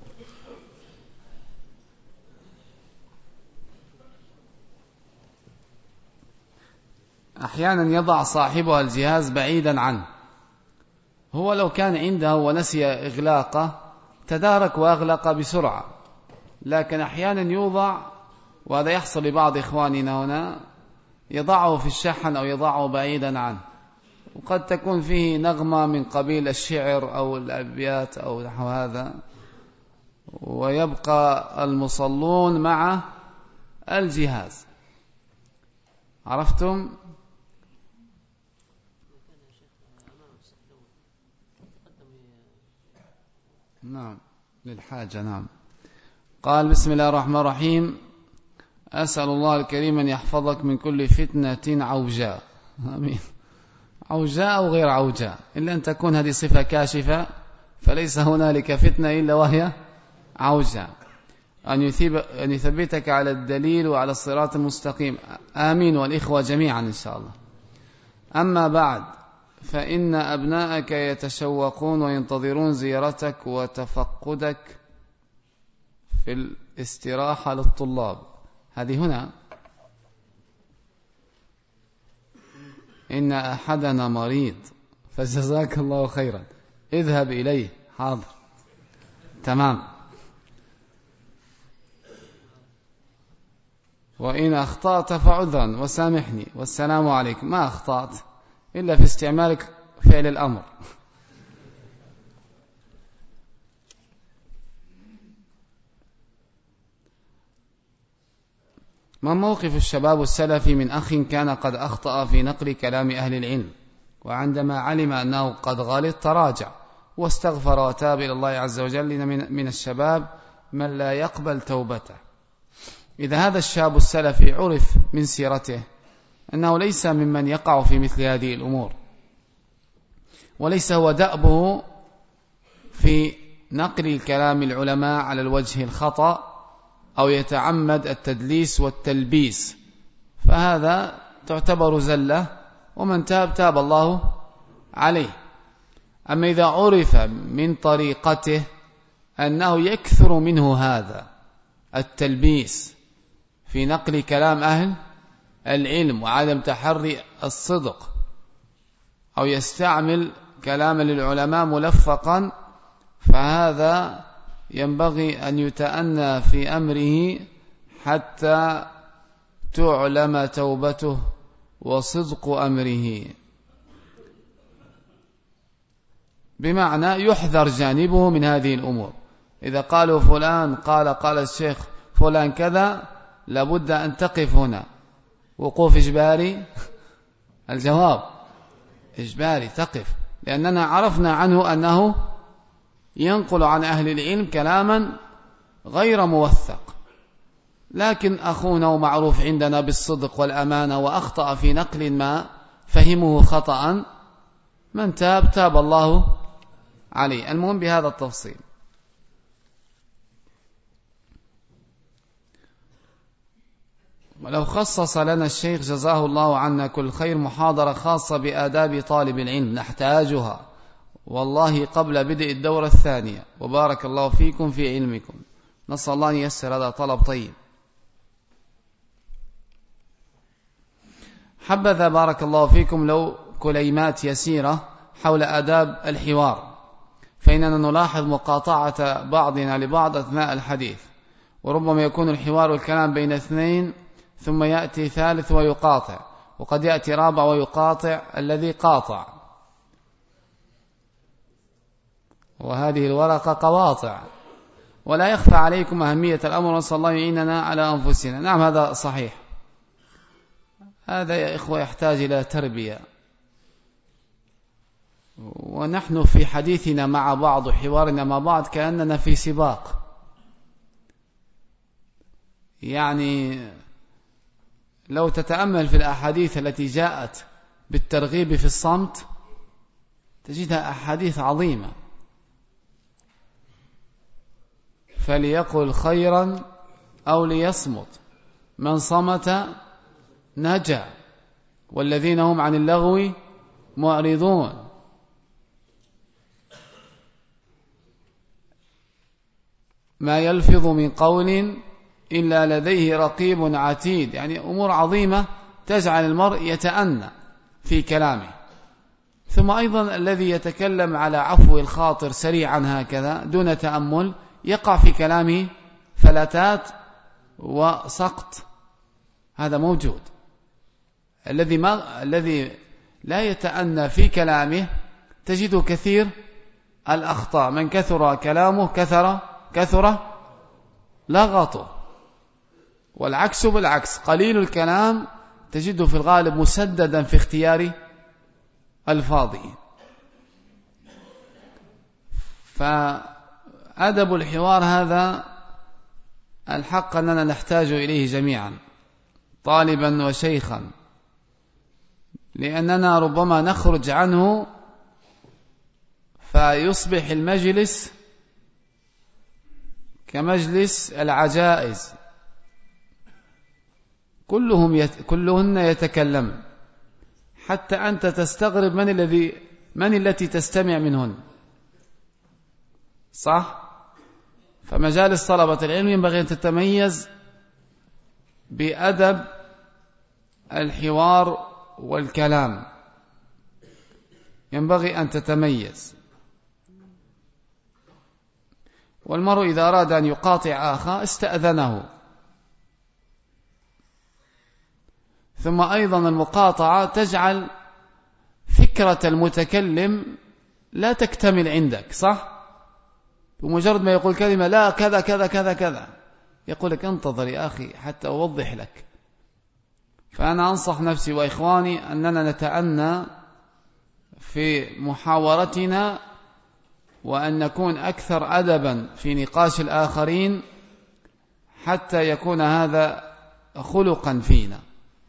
أحيانا يضع صاحبها الجهاز بعيدا عنه، هو لو كان عنده ونسي إغلاقه تدارك وأغلق بسرعة، لكن أحيانا يوضع، وهذا يحصل لبعض إخواننا هنا، يضعه في الشحن أو يضعه بعيدا عنه، وقد تكون فيه نغمة من قبيل الشعر أو الأبيات أو نحو هذا، ويبقى المصلون مع الجهاز. عرفتم؟ نعم للحاجة. نعم. قال بسم الله الرحمن الرحيم: أسأل الله الكريم أن يحفظك من كل فتنة عوجاء. آمين. عوجاء أو غير عوجاء، إلا أن تكون هذه صفة كاشفة، فليس هنالك فتنة إلا وهي عوجاء. أن يثيب أن يثبتك على الدليل وعلى الصراط المستقيم. آمين، والإخوة جميعا إن شاء الله. أما بعد، فإن أبناءك يتشوقون وينتظرون زيارتك وتفقدك في الاستراحة للطلاب. هذه هنا: إن أحدنا مريض فجزاك الله خيرا، اذهب إليه. حاضر، تمام. وإن أخطأت فعذرا وسامحني والسلام عليكم. ما أخطأت إلا في استعمالك فعل الأمر. ما موقف الشباب السلفي من أخ كان قد أخطأ في نقل كلام أهل العلم، وعندما علم أنه قد غلط تراجع واستغفر وتاب إلى الله عز وجل؟ من الشباب من لا يقبل توبته. إذا هذا الشاب السلفي عرف من سيرته أنه ليس ممن يقع في مثل هذه الأمور، وليس هو دأبه في نقل كلام العلماء على الوجه الخطأ أو يتعمد التدليس والتلبيس، فهذا تعتبر زلة، ومن تاب تاب الله عليه. أما إذا عرف من طريقته أنه يكثر منه هذا التلبيس في نقل كلام أهل العلم وعدم تحري الصدق، أو يستعمل كلام للعلماء ملفقا، فهذا ينبغي أن يتأنى في أمره حتى تعلم توبته وصدق أمره، بمعنى يحذر جانبه من هذه الأمور. إذا قالوا فلان قال قال الشيخ فلان كذا، لابد أن تقف هنا وقوف إجباري. الجواب إجباري، تقف، لأننا عرفنا عنه أنه ينقل عن أهل العلم كلاما غير موثق، لكن أخونا معروف عندنا بالصدق والأمانة وأخطأ في نقل ما فهمه خطأ، من تاب تاب الله عليه. المهم بهذا التفصيل. ولو خصص لنا الشيخ جزاه الله عنا كل خير محاضرة خاصة بآداب طالب العلم نحتاجها والله قبل بدء الدورة الثانية، وبارك الله فيكم في علمكم. نسأل الله أن ييسر، هذا طلب طيب. حبذا بارك الله فيكم لو كليمات يسيرة حول آداب الحوار، فإننا نلاحظ مقاطعة بعضنا لبعض أثناء الحديث، وربما يكون الحوار والكلام بين اثنين ثم يأتي ثالث ويقاطع، وقد يأتي رابع ويقاطع الذي قاطع، وهذه الورقة قواطع. ولا يخفى عليكم أهمية الأمر، نسأل الله يعيننا على أنفسنا. نعم هذا صحيح، هذا يا إخوة يحتاج إلى تربية. ونحن في حديثنا مع بعض وحوارنا مع بعض كأننا في سباق، يعني لو تتأمل في الأحاديث التي جاءت بالترغيب في الصمت تجدها أحاديث عظيمة. فليقل خيرا أو ليصمت، من صمت نجا، والذين هم عن اللغو معرضون. ما يلفظ من قول إلا لديه رقيب عتيد، يعني أمور عظيمة تجعل المرء يتأنى في كلامه. ثم أيضا الذي يتكلم على عفو الخاطر سريعا هكذا دون تأمل يقع في كلامه فلتات وسقط، هذا موجود. الذي ما الذي لا يتأنى في كلامه تجد كثير الأخطاء. من كثر كلامه كثر كثر لغطه، والعكس بالعكس، قليل الكلام تجده في الغالب مسددا في اختيار ألفاظه. فأدب الحوار هذا الحق أننا نحتاج إليه جميعا طالبا وشيخا، لأننا ربما نخرج عنه فيصبح المجلس كمجلس العجائز، كلهم يت... كلهن يتكلم، حتى أنت تستغرب من الذي من التي تستمع منهن، صح؟ فمجالس طلبة العلم ينبغي أن تتميز بأدب الحوار والكلام، ينبغي أن تتميز. والمرء إذا أراد أن يقاطع آخر استأذنه. ثم أيضا المقاطعة تجعل فكرة المتكلم لا تكتمل عندك، صح؟ بمجرد ما يقول كلمة لا كذا كذا كذا كذا يقول لك انتظر يا أخي حتى أوضح لك. فأنا أنصح نفسي وإخواني أننا نتأنى في محاورتنا، وأن نكون أكثر أدبا في نقاش الآخرين حتى يكون هذا خلقا فينا.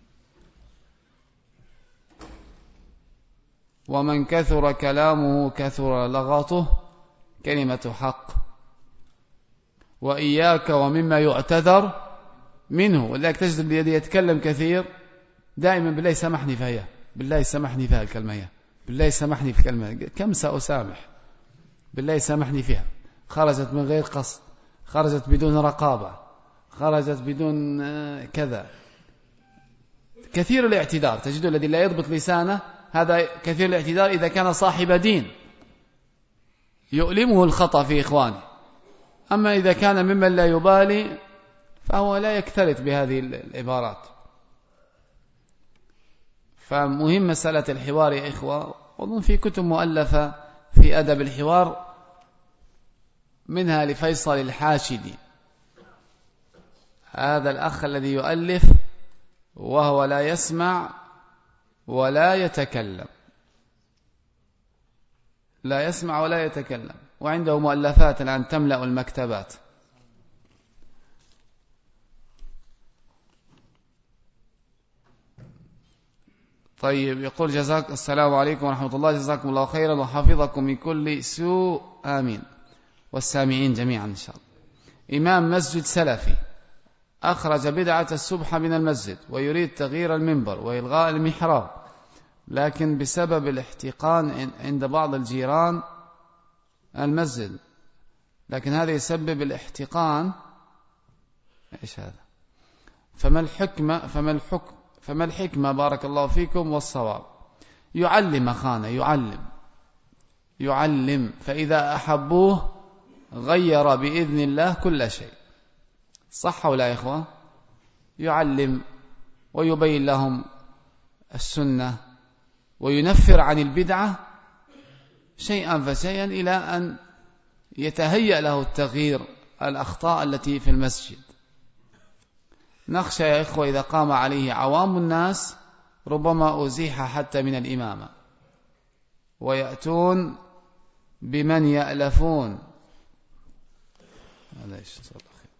ومن كثر كلامه كثر لغطه، كلمة حق. وإياك ومما يعتذر منه. ولذلك تجد الذي يتكلم كثير دائما بالله سامحني فيها، بالله سامحني فيها الكلمة، بالله سامحني في الكلمة، كم سأسامح، بالله سامحني فيها، خرجت من غير قصد، خرجت بدون رقابة، خرجت بدون كذا. كثير الاعتذار، تجد الذي لا يضبط لسانه هذا كثير الاعتذار إذا كان صاحب دين يؤلمه الخطأ في إخوانه. أما إذا كان ممن لا يبالي فهو لا يكترث بهذه العبارات. فمهم مسألة الحوار يا إخوة، وظن في كتب مؤلفة في أدب الحوار، منها لفيصل الحاشدي، هذا الأخ الذي يؤلف وهو لا يسمع ولا يتكلم، لا يسمع ولا يتكلم، وعنده مؤلفات الآن تملأ المكتبات. طيب، يقول جزاك السلام عليكم ورحمة الله، جزاكم الله خيرا وحفظكم من كل سوء، آمين، والسامعين جميعا إن شاء الله. إمام مسجد سلفي أخرج بدعة السبحة من المسجد ويريد تغيير المنبر وإلغاء المحراب، لكن بسبب الاحتقان عند بعض الجيران المسجد، لكن هذا يسبب الاحتقان. إيش هذا؟ فما الحكمة فما الحكم فما الحكمة بارك الله فيكم والصواب؟ يعلم أخانا، يعلم يعلم فإذا أحبوه غير بإذن الله كل شيء، صح ولا يا إخوة؟ يعلم ويبين لهم السنة وينفر عن البدعة شيئا فشيئا إلى أن يتهيأ له التغيير الأخطاء التي في المسجد. نخشى يا إخوة إذا قام عليه عوام الناس ربما أزيح حتى من الإمامة، ويأتون بمن يألفون. هذا إيش صار خير.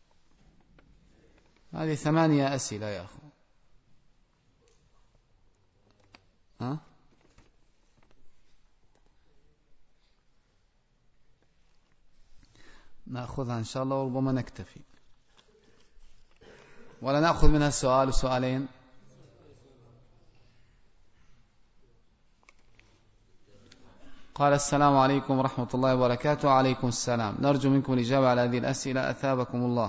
هذه ثمانية أسئلة يا أخو. ها؟ نأخذها إن شاء الله وربما نكتفي، ولا نأخذ منها السؤال وسؤالين. قال السلام عليكم ورحمة الله وبركاته. وعليكم السلام. نرجو منكم الإجابة على هذه الأسئلة أثابكم الله.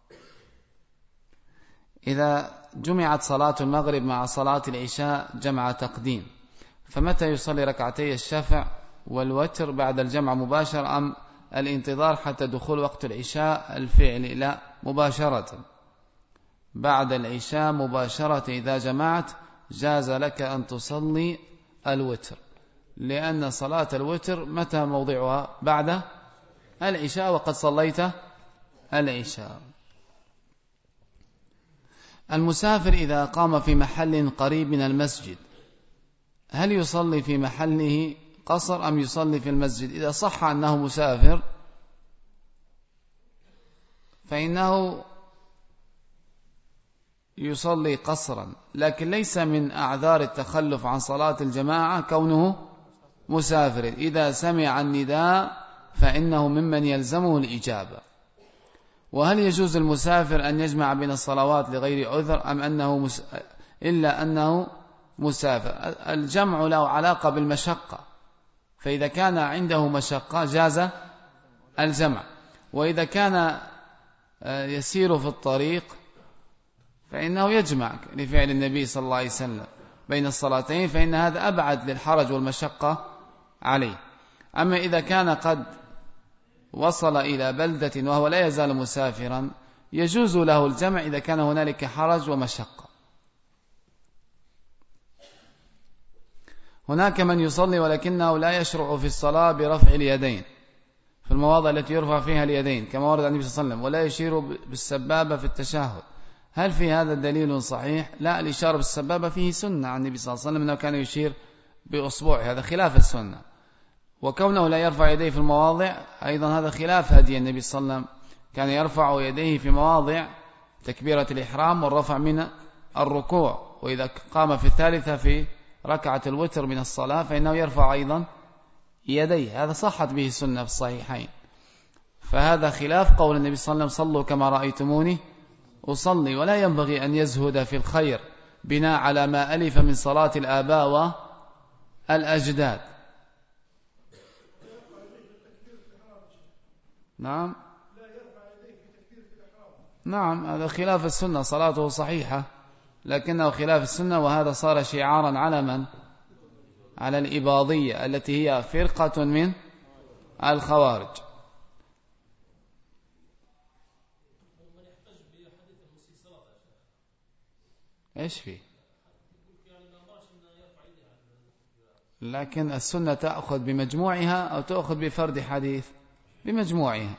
إذا جمعت صلاة المغرب مع صلاة العشاء جمع تقديم، فمتى يصلي ركعتي الشفع والوتر؟ بعد الجمع مباشر أم الانتظار حتى دخول وقت العشاء الفعل؟ لا، مباشرة، بعد العشاء مباشرة. إذا جمعت جاز لك أن تصلي الوتر، لأن صلاة الوتر متى موضعها؟ بعد العشاء، وقد صليت العشاء. المسافر إذا قام في محل قريب من المسجد هل يصلي في محله قصر أم يصلي في المسجد؟ إذا صح أنه مسافر فإنه يصلي قصرا، لكن ليس من أعذار التخلف عن صلاة الجماعة كونه مسافر. إذا سمع النداء فإنه ممن يلزمه الإجابة. وهل يجوز المسافر أن يجمع بين الصلوات لغير عذر أم أنه مس... إلا أنه مسافر؟ الجمع له علاقة بالمشقة، فإذا كان عنده مشقة جاز الجمع، وإذا كان يسير في الطريق فإنه يجمع لفعل النبي صلى الله عليه وسلم بين الصلاتين، فإن هذا أبعد للحرج والمشقة عليه. أما إذا كان قد وصل إلى بلدة وهو لا يزال مسافرا يجوز له الجمع إذا كان هنالك حرج ومشقة. هناك من يصلي ولكنه لا يشرع في الصلاة برفع اليدين في المواضع التي يرفع فيها اليدين كما ورد عن النبي صلى الله عليه وسلم، ولا يشير بالسبابة في التشهد. هل في هذا دليل صحيح؟ لا، الإشارة بالسبابة فيه سنة عن النبي صلى الله عليه وسلم أنه كان يشير بأصبعه، هذا خلاف السنة. وكونه لا يرفع يديه في المواضع أيضا هذا خلاف هدي النبي صلى الله عليه وسلم، كان يرفع يديه في مواضع تكبيرة الإحرام والرفع من الركوع، وإذا قام في الثالثة في ركعة الوتر من الصلاة فإنه يرفع أيضا يديه، هذا صحت به السنة في الصحيحين. فهذا خلاف قول النبي صلى الله عليه وسلم صلوا كما رأيتموني أصلي. ولا ينبغي أن يزهد في الخير بناء على ما ألف من صلاة الآباء والأجداد. نعم نعم هذا خلاف السنة، صلاته صحيحة لكنه خلاف السنة، وهذا صار شعارا على من؟ على الإباضية التي هي فرقة من الخوارج. ايش فيه؟ لكن السنة تأخذ بمجموعها أو تأخذ بفرد حديث؟ بمجموعها.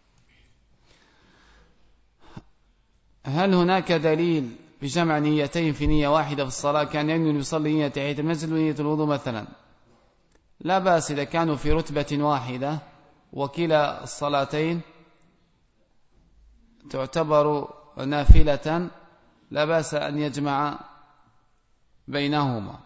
هل هناك دليل بجمع نيتين في نية واحدة في الصلاة؟ كان ينوي يصلي نية تحية المسجد ونية الوضوء مثلا، لا بأس إذا كانوا في رتبة واحدة وكلا الصلاتين تعتبر نافلة، لا بأس أن يجمع بينهما.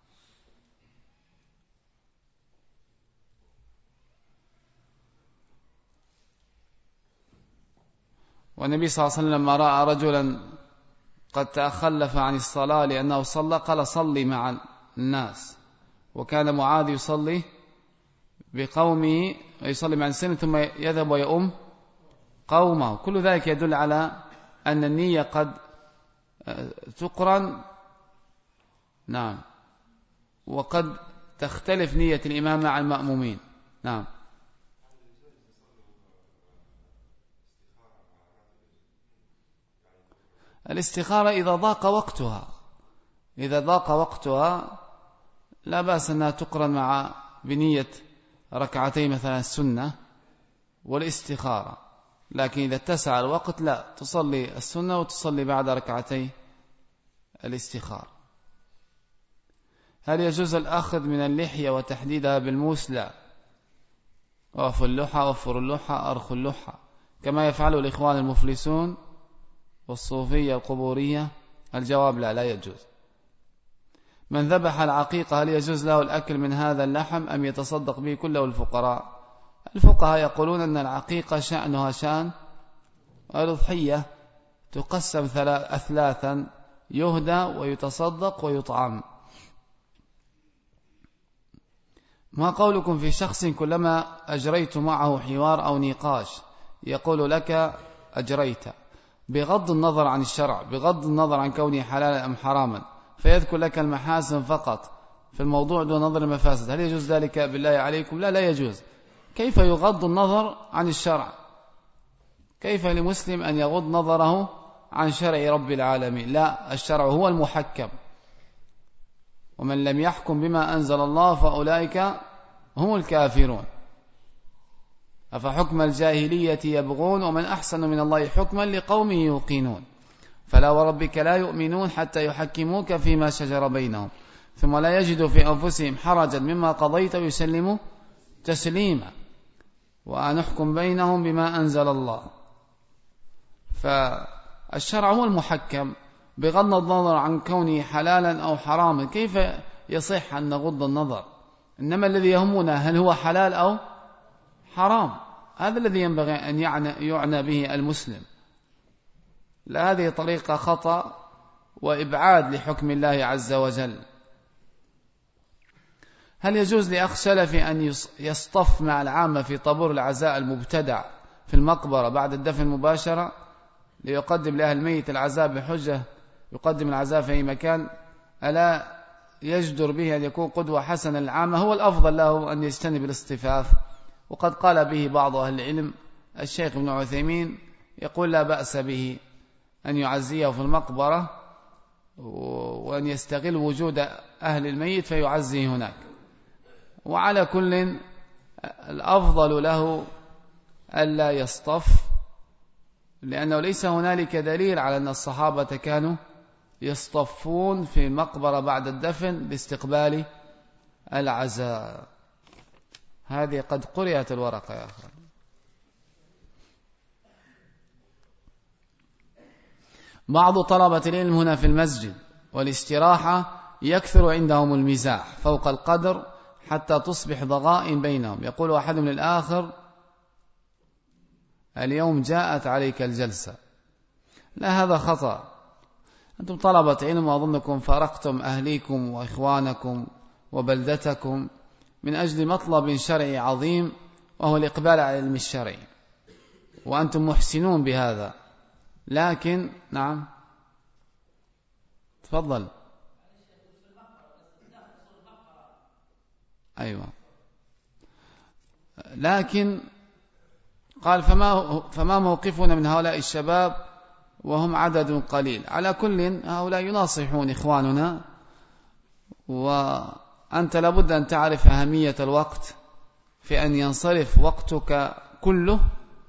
والنبي صلى الله عليه وسلم لما رأى رجلا قد تخلف عن الصلاة لأنه صلى قال صلي مع الناس، وكان معاذ يصلي بقومه ويصلي مع السنة ثم يذهب ويؤم قومه. كل ذلك يدل على أن النية قد تقرن، نعم، وقد تختلف نية الإمام مع المأمومين. نعم. الاستخارة إذا ضاق وقتها إذا ضاق وقتها لا بأس أنها تقرن مع بنية ركعتي مثلا السنة والاستخارة، لكن إذا اتسع الوقت لا، تصلي السنة وتصلي بعد ركعتي الاستخارة. هل يجوز الأخذ من اللحية وتحديدها بالموس؟ لا. وفر اللحى وفر اللحى أرخ اللحى كما يفعله الإخوان المفلسون والصوفية القبورية. الجواب لا، لا يجوز. من ذبح العقيقة هل يجوز له الأكل من هذا اللحم أم يتصدق به كله الفقراء؟ الفقهاء يقولون أن العقيقة شأنها شأن الأضحية، تقسم أثلاثا، يهدى ويتصدق ويطعم. ما قولكم في شخص كلما أجريت معه حوار أو نقاش يقول لك أجريت، بغض النظر عن الشرع، بغض النظر عن كونه حلالا أم حراما، فيذكر لك المحاسن فقط في الموضوع دون نظر المفاسد، هل يجوز ذلك بالله عليكم؟ لا، لا يجوز. كيف يغض النظر عن الشرع؟ كيف لمسلم أن يغض نظره عن شرع رب العالمين؟ لا، الشرع هو المحكم، ومن لم يحكم بما أنزل الله فأولئك هم الكافرون. أفحكم الجاهلية يبغون ومن أحسن من الله حكما لقوم يوقنون. فلا وربك لا يؤمنون حتى يحكموك فيما شجر بينهم ثم لا يجدوا في أنفسهم حرجا مما قضيت ويسلموا تسليما وأن نحكم بينهم بما أنزل الله. فالشرع هو المحكم بغض النظر عن كونه حلالا أو حراما. كيف يصح أن نغض النظر؟ إنما الذي يهمنا هل هو حلال أو حرام، هذا الذي ينبغي أن يعنى به المسلم. لا، هذه طريقة خطأ وإبعاد لحكم الله عز وجل. هل يجوز لأخ سلفي أن يصطف مع العامة في طابور العزاء المبتدع في المقبرة بعد الدفن مباشرة ليقدم لأهل الميت العزاء بحجة يقدم العزاء في أي مكان؟ ألا يجدر به أن يكون قدوة حسنة للعامة؟ هو الأفضل له أن يجتنب الاصطفاف، وقد قال به بعض أهل العلم. الشيخ ابن عثيمين يقول لا بأس به أن يعزيه في المقبرة وأن يستغل وجود أهل الميت فيعزي هناك. وعلى كل الأفضل له ألا يصطف، لأنه ليس هنالك دليل على أن الصحابة كانوا يصطفون في المقبرة بعد الدفن لاستقبال العزاء. هذه قد قرأت الورقة يا أخي. بعض طلبة العلم هنا في المسجد والاستراحة يكثر عندهم المزاح فوق القدر حتى تصبح ضغائن بينهم. يقول أحدهم للآخر اليوم جاءت عليك الجلسة. لا، هذا خطأ. أنتم طلبة علم وأظنكم فارقتم أهليكم وإخوانكم وبلدتكم من أجل مطلب شرعي عظيم وهو الإقبال على العلم الشرعي، وأنتم محسنون بهذا. لكن نعم تفضل. أيوة، لكن قال فما, فما موقفنا من هؤلاء الشباب وهم عدد قليل؟ على كل هؤلاء يناصحون إخواننا، وأنت لابد أن تعرف أهمية الوقت في أن ينصرف وقتك كله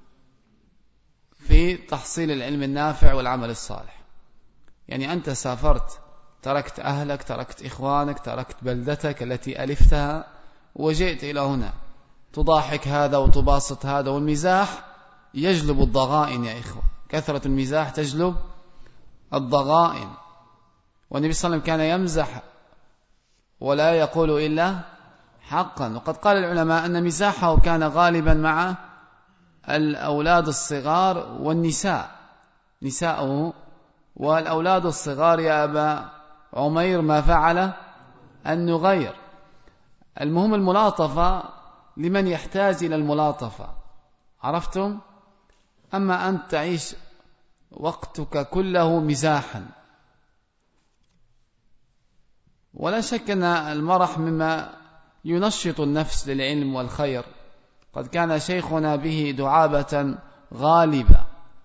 في تحصيل العلم النافع والعمل الصالح. يعني أنت سافرت، تركت أهلك، تركت إخوانك، تركت بلدتك التي ألفتها وجئت إلى هنا تضاحك هذا وتباسط هذا، والمزاح يجلب الضغائن يا إخوة. كثرة المزاح تجلب الضغائن، والنبي صلى الله عليه وسلم كان يمزح ولا يقول إلا حقا. وقد قال العلماء أن مزاحه كان غالبا مع الأولاد الصغار والنساء، نساءه والأولاد الصغار يا أبا عمير ما فعل النغير. المهم الملاطفة لمن يحتاج إلى الملاطفة، عرفتم؟ أما أن تعيش وقتك كله مزاحا. ولا شك أن المرح مما ينشط النفس للعلم والخير. قد كان شيخنا به دعابة غالبة،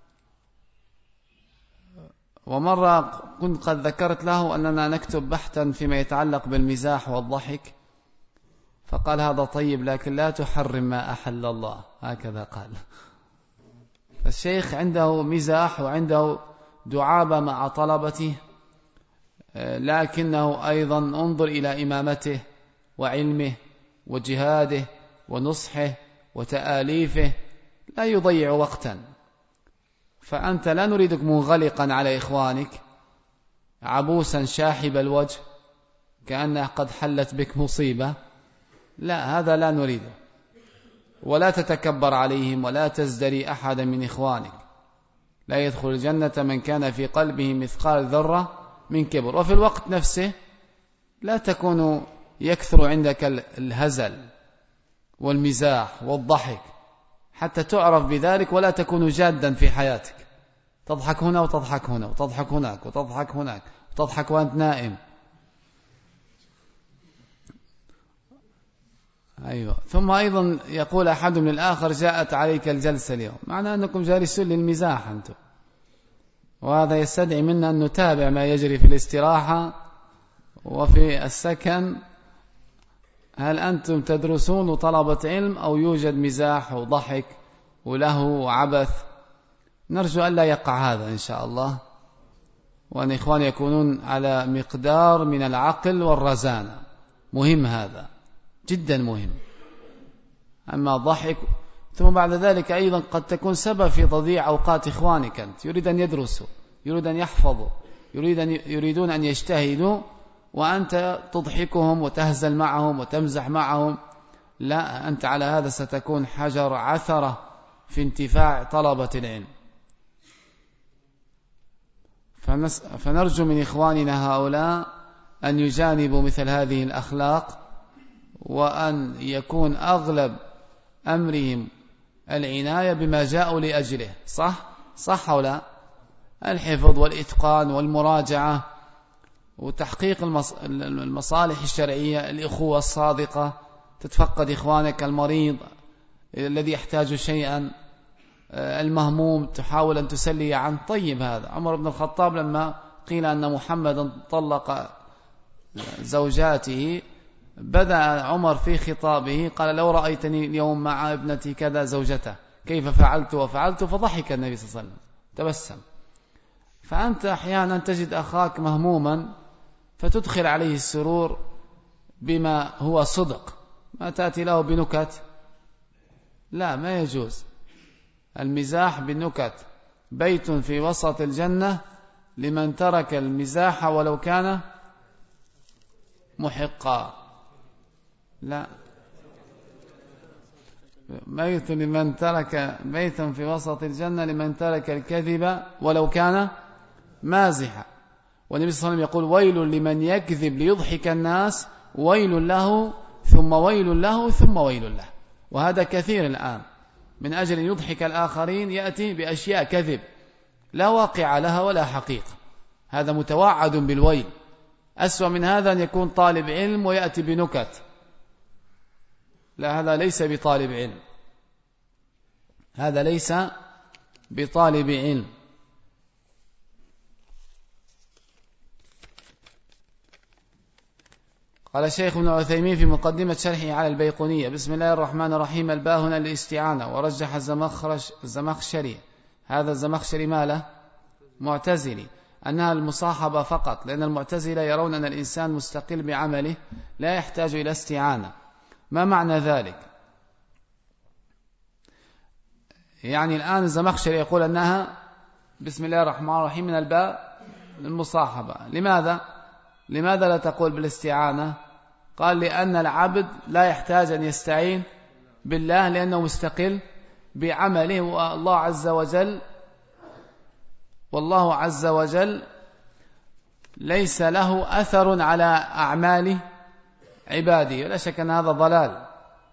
ومرة كنت قد ذكرت له أننا نكتب بحثا فيما يتعلق بالمزاح والضحك، فقال هذا طيب لكن لا تحرم ما أحل الله، هكذا قال. فالشيخ عنده مزاح وعنده دعابة مع طلبته، لكنه أيضا انظر إلى إمامته وعلمه وجهاده ونصحه وتآليفه، لا يضيع وقتا. فأنت لا نريدك منغلقا على إخوانك عبوسا شاحب الوجه كأنه قد حلت بك مصيبة، لا، هذا لا نريده. ولا تتكبر عليهم ولا تزدري أحدا من إخوانك. لا يدخل الجنة من كان في قلبه مثقال ذرة من كبر. وفي الوقت نفسه لا تكون يكثر عندك الهزل والمزاح والضحك حتى تعرف بذلك، ولا تكون جادا في حياتك، تضحك هنا وتضحك هنا وتضحك هناك وتضحك هناك وتضحك وأنت نائم. أيوة. ثم أيضا يقول أحد من الآخر جاءت عليك الجلسة اليوم، معنى أنكم جالسون للمزاح أنتم، وهذا يستدعي منا أن نتابع ما يجري في الاستراحة وفي السكن. هل أنتم تدرسون طلبة علم أو يوجد مزاح وضحك وله وعبث؟ نرجو أن لا يقع هذا إن شاء الله، وأن إخوان يكونون على مقدار من العقل والرزانة، مهم هذا جدا مهم. أما ضحك ثم بعد ذلك أيضا قد تكون سبب في تضييع أوقات إخوانك. أنت يريد أن يدرسوا، يريد أن يحفظوا، يريد أن يريدون أن يجتهدوا، وأنت تضحكهم وتهزل معهم وتمزح معهم. لا، أنت على هذا ستكون حجر عثرة في انتفاع طلبة العلم. فنرجو من إخواننا هؤلاء أن يجانبوا مثل هذه الأخلاق، وأن يكون أغلب أمرهم العناية بما جاءوا لأجله. صح؟ صح أو لا؟ الحفظ والإتقان والمراجعة وتحقيق المصالح الشرعية، الإخوة الصادقة، تتفقد إخوانك المريض الذي يحتاج شيئا، المهموم تحاول أن تسلي عنه. طيب، هذا عمر بن الخطاب لما قيل أن محمدا طلق زوجاته بدأ عمر في خطابه قال: لو رأيتني اليوم مع ابنتي كذا زوجته كيف فعلت وفعلت، فضحك النبي صلى الله عليه وسلم تبسم. فأنت أحيانا تجد أخاك مهموما فتدخل عليه السرور بما هو صدق، ما تأتي له بنكت، لا، ما يجوز المزاح بالنكت. بيت في وسط الجنة لمن ترك المزاح ولو كان محقا. لا، بيت لمن ترك بيت في وسط الجنة لمن ترك الكذب ولو كان مازحا. والنبي صلى الله عليه وسلم يقول: ويل لمن يكذب ليضحك الناس، ويل له ثم ويل له ثم ويل له. وهذا كثير الآن، من أجل أن يضحك الآخرين يأتي بأشياء كذب لا واقع لها ولا حقيقة، هذا متوعد بالويل. أسوأ من هذا أن يكون طالب علم ويأتي بنكت، لا، هذا ليس بطالب علم، هذا ليس بطالب علم. قال الشيخ ابن عثيمين في مقدمة شرحه على البيقونية: بسم الله الرحمن الرحيم. الباء هنا للاستعانة. ورجح الزمخشري، هذا الزمخشري ماله؟ معتزلي، أنها المصاحبة فقط، لأن المعتزلة يرون أن الإنسان مستقل بعمله لا يحتاج إلى استعانة. ما معنى ذلك؟ يعني الآن الزمخشري يقول أنها بسم الله الرحمن الرحيم من الباء للمصاحبة. لماذا؟ لماذا لا تقول بالاستعانة؟ قال: لأن العبد لا يحتاج أن يستعين بالله لأنه مستقل بعمله، والله عز وجل والله عز وجل ليس له أثر على أعمال عباده. ولا شك أن هذا ضلال.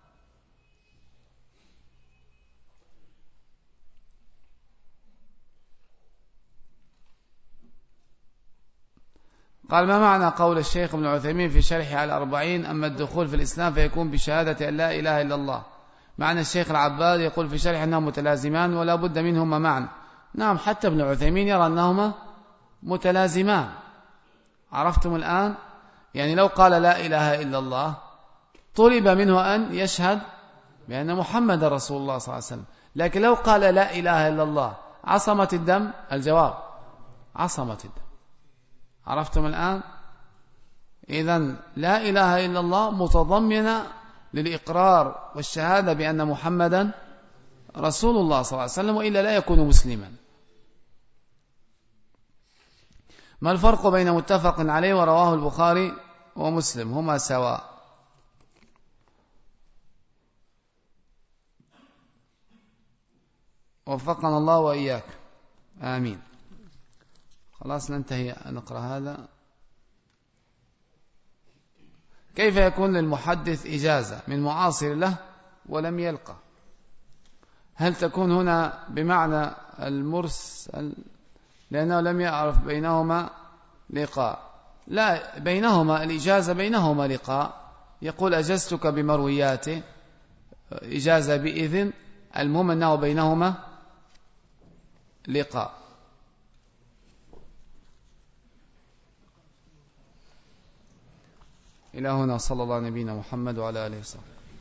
قال: ما معنى قول الشيخ ابن عثيمين في شرحه على الأربعين: أما الدخول في الإسلام فيكون بشهادة أن لا إله إلا الله؟ معنى الشيخ العباد يقول في شرحه أنهم متلازمان ولا بد منهما معا. نعم، حتى ابن عثيمين يرى أنهما متلازمان. عرفتم الآن؟ يعني لو قال لا إله إلا الله طلب منه أن يشهد بأن محمد رسول الله صلى الله عليه وسلم، لكن لو قال لا إله إلا الله عصمت الدم؟ الجواب: عصمت الدم. عرفتم الآن؟ إذن لا إله إلا الله متضمنة للإقرار والشهادة بأن محمدا رسول الله صلى الله عليه وسلم، وإلا لا يكون مسلما. ما الفرق بين متفق عليه ورواه البخاري ومسلم؟ هما سواء. وفقنا الله وإياك، آمين. خلاص ننتهي نقرأ هذا. كيف يكون للمحدث إجازة من معاصر له ولم يلقى؟ هل تكون هنا بمعنى المرسل لأنه لم يعرف بينهما لقاء؟ لا، بينهما الإجازة، بينهما لقاء، يقول أجزتك بمروياته، إجازة بإذن، المهم أنه بينهما لقاء. إلى هنا، صلى الله على نبينا محمد وعلى آله وصحبه.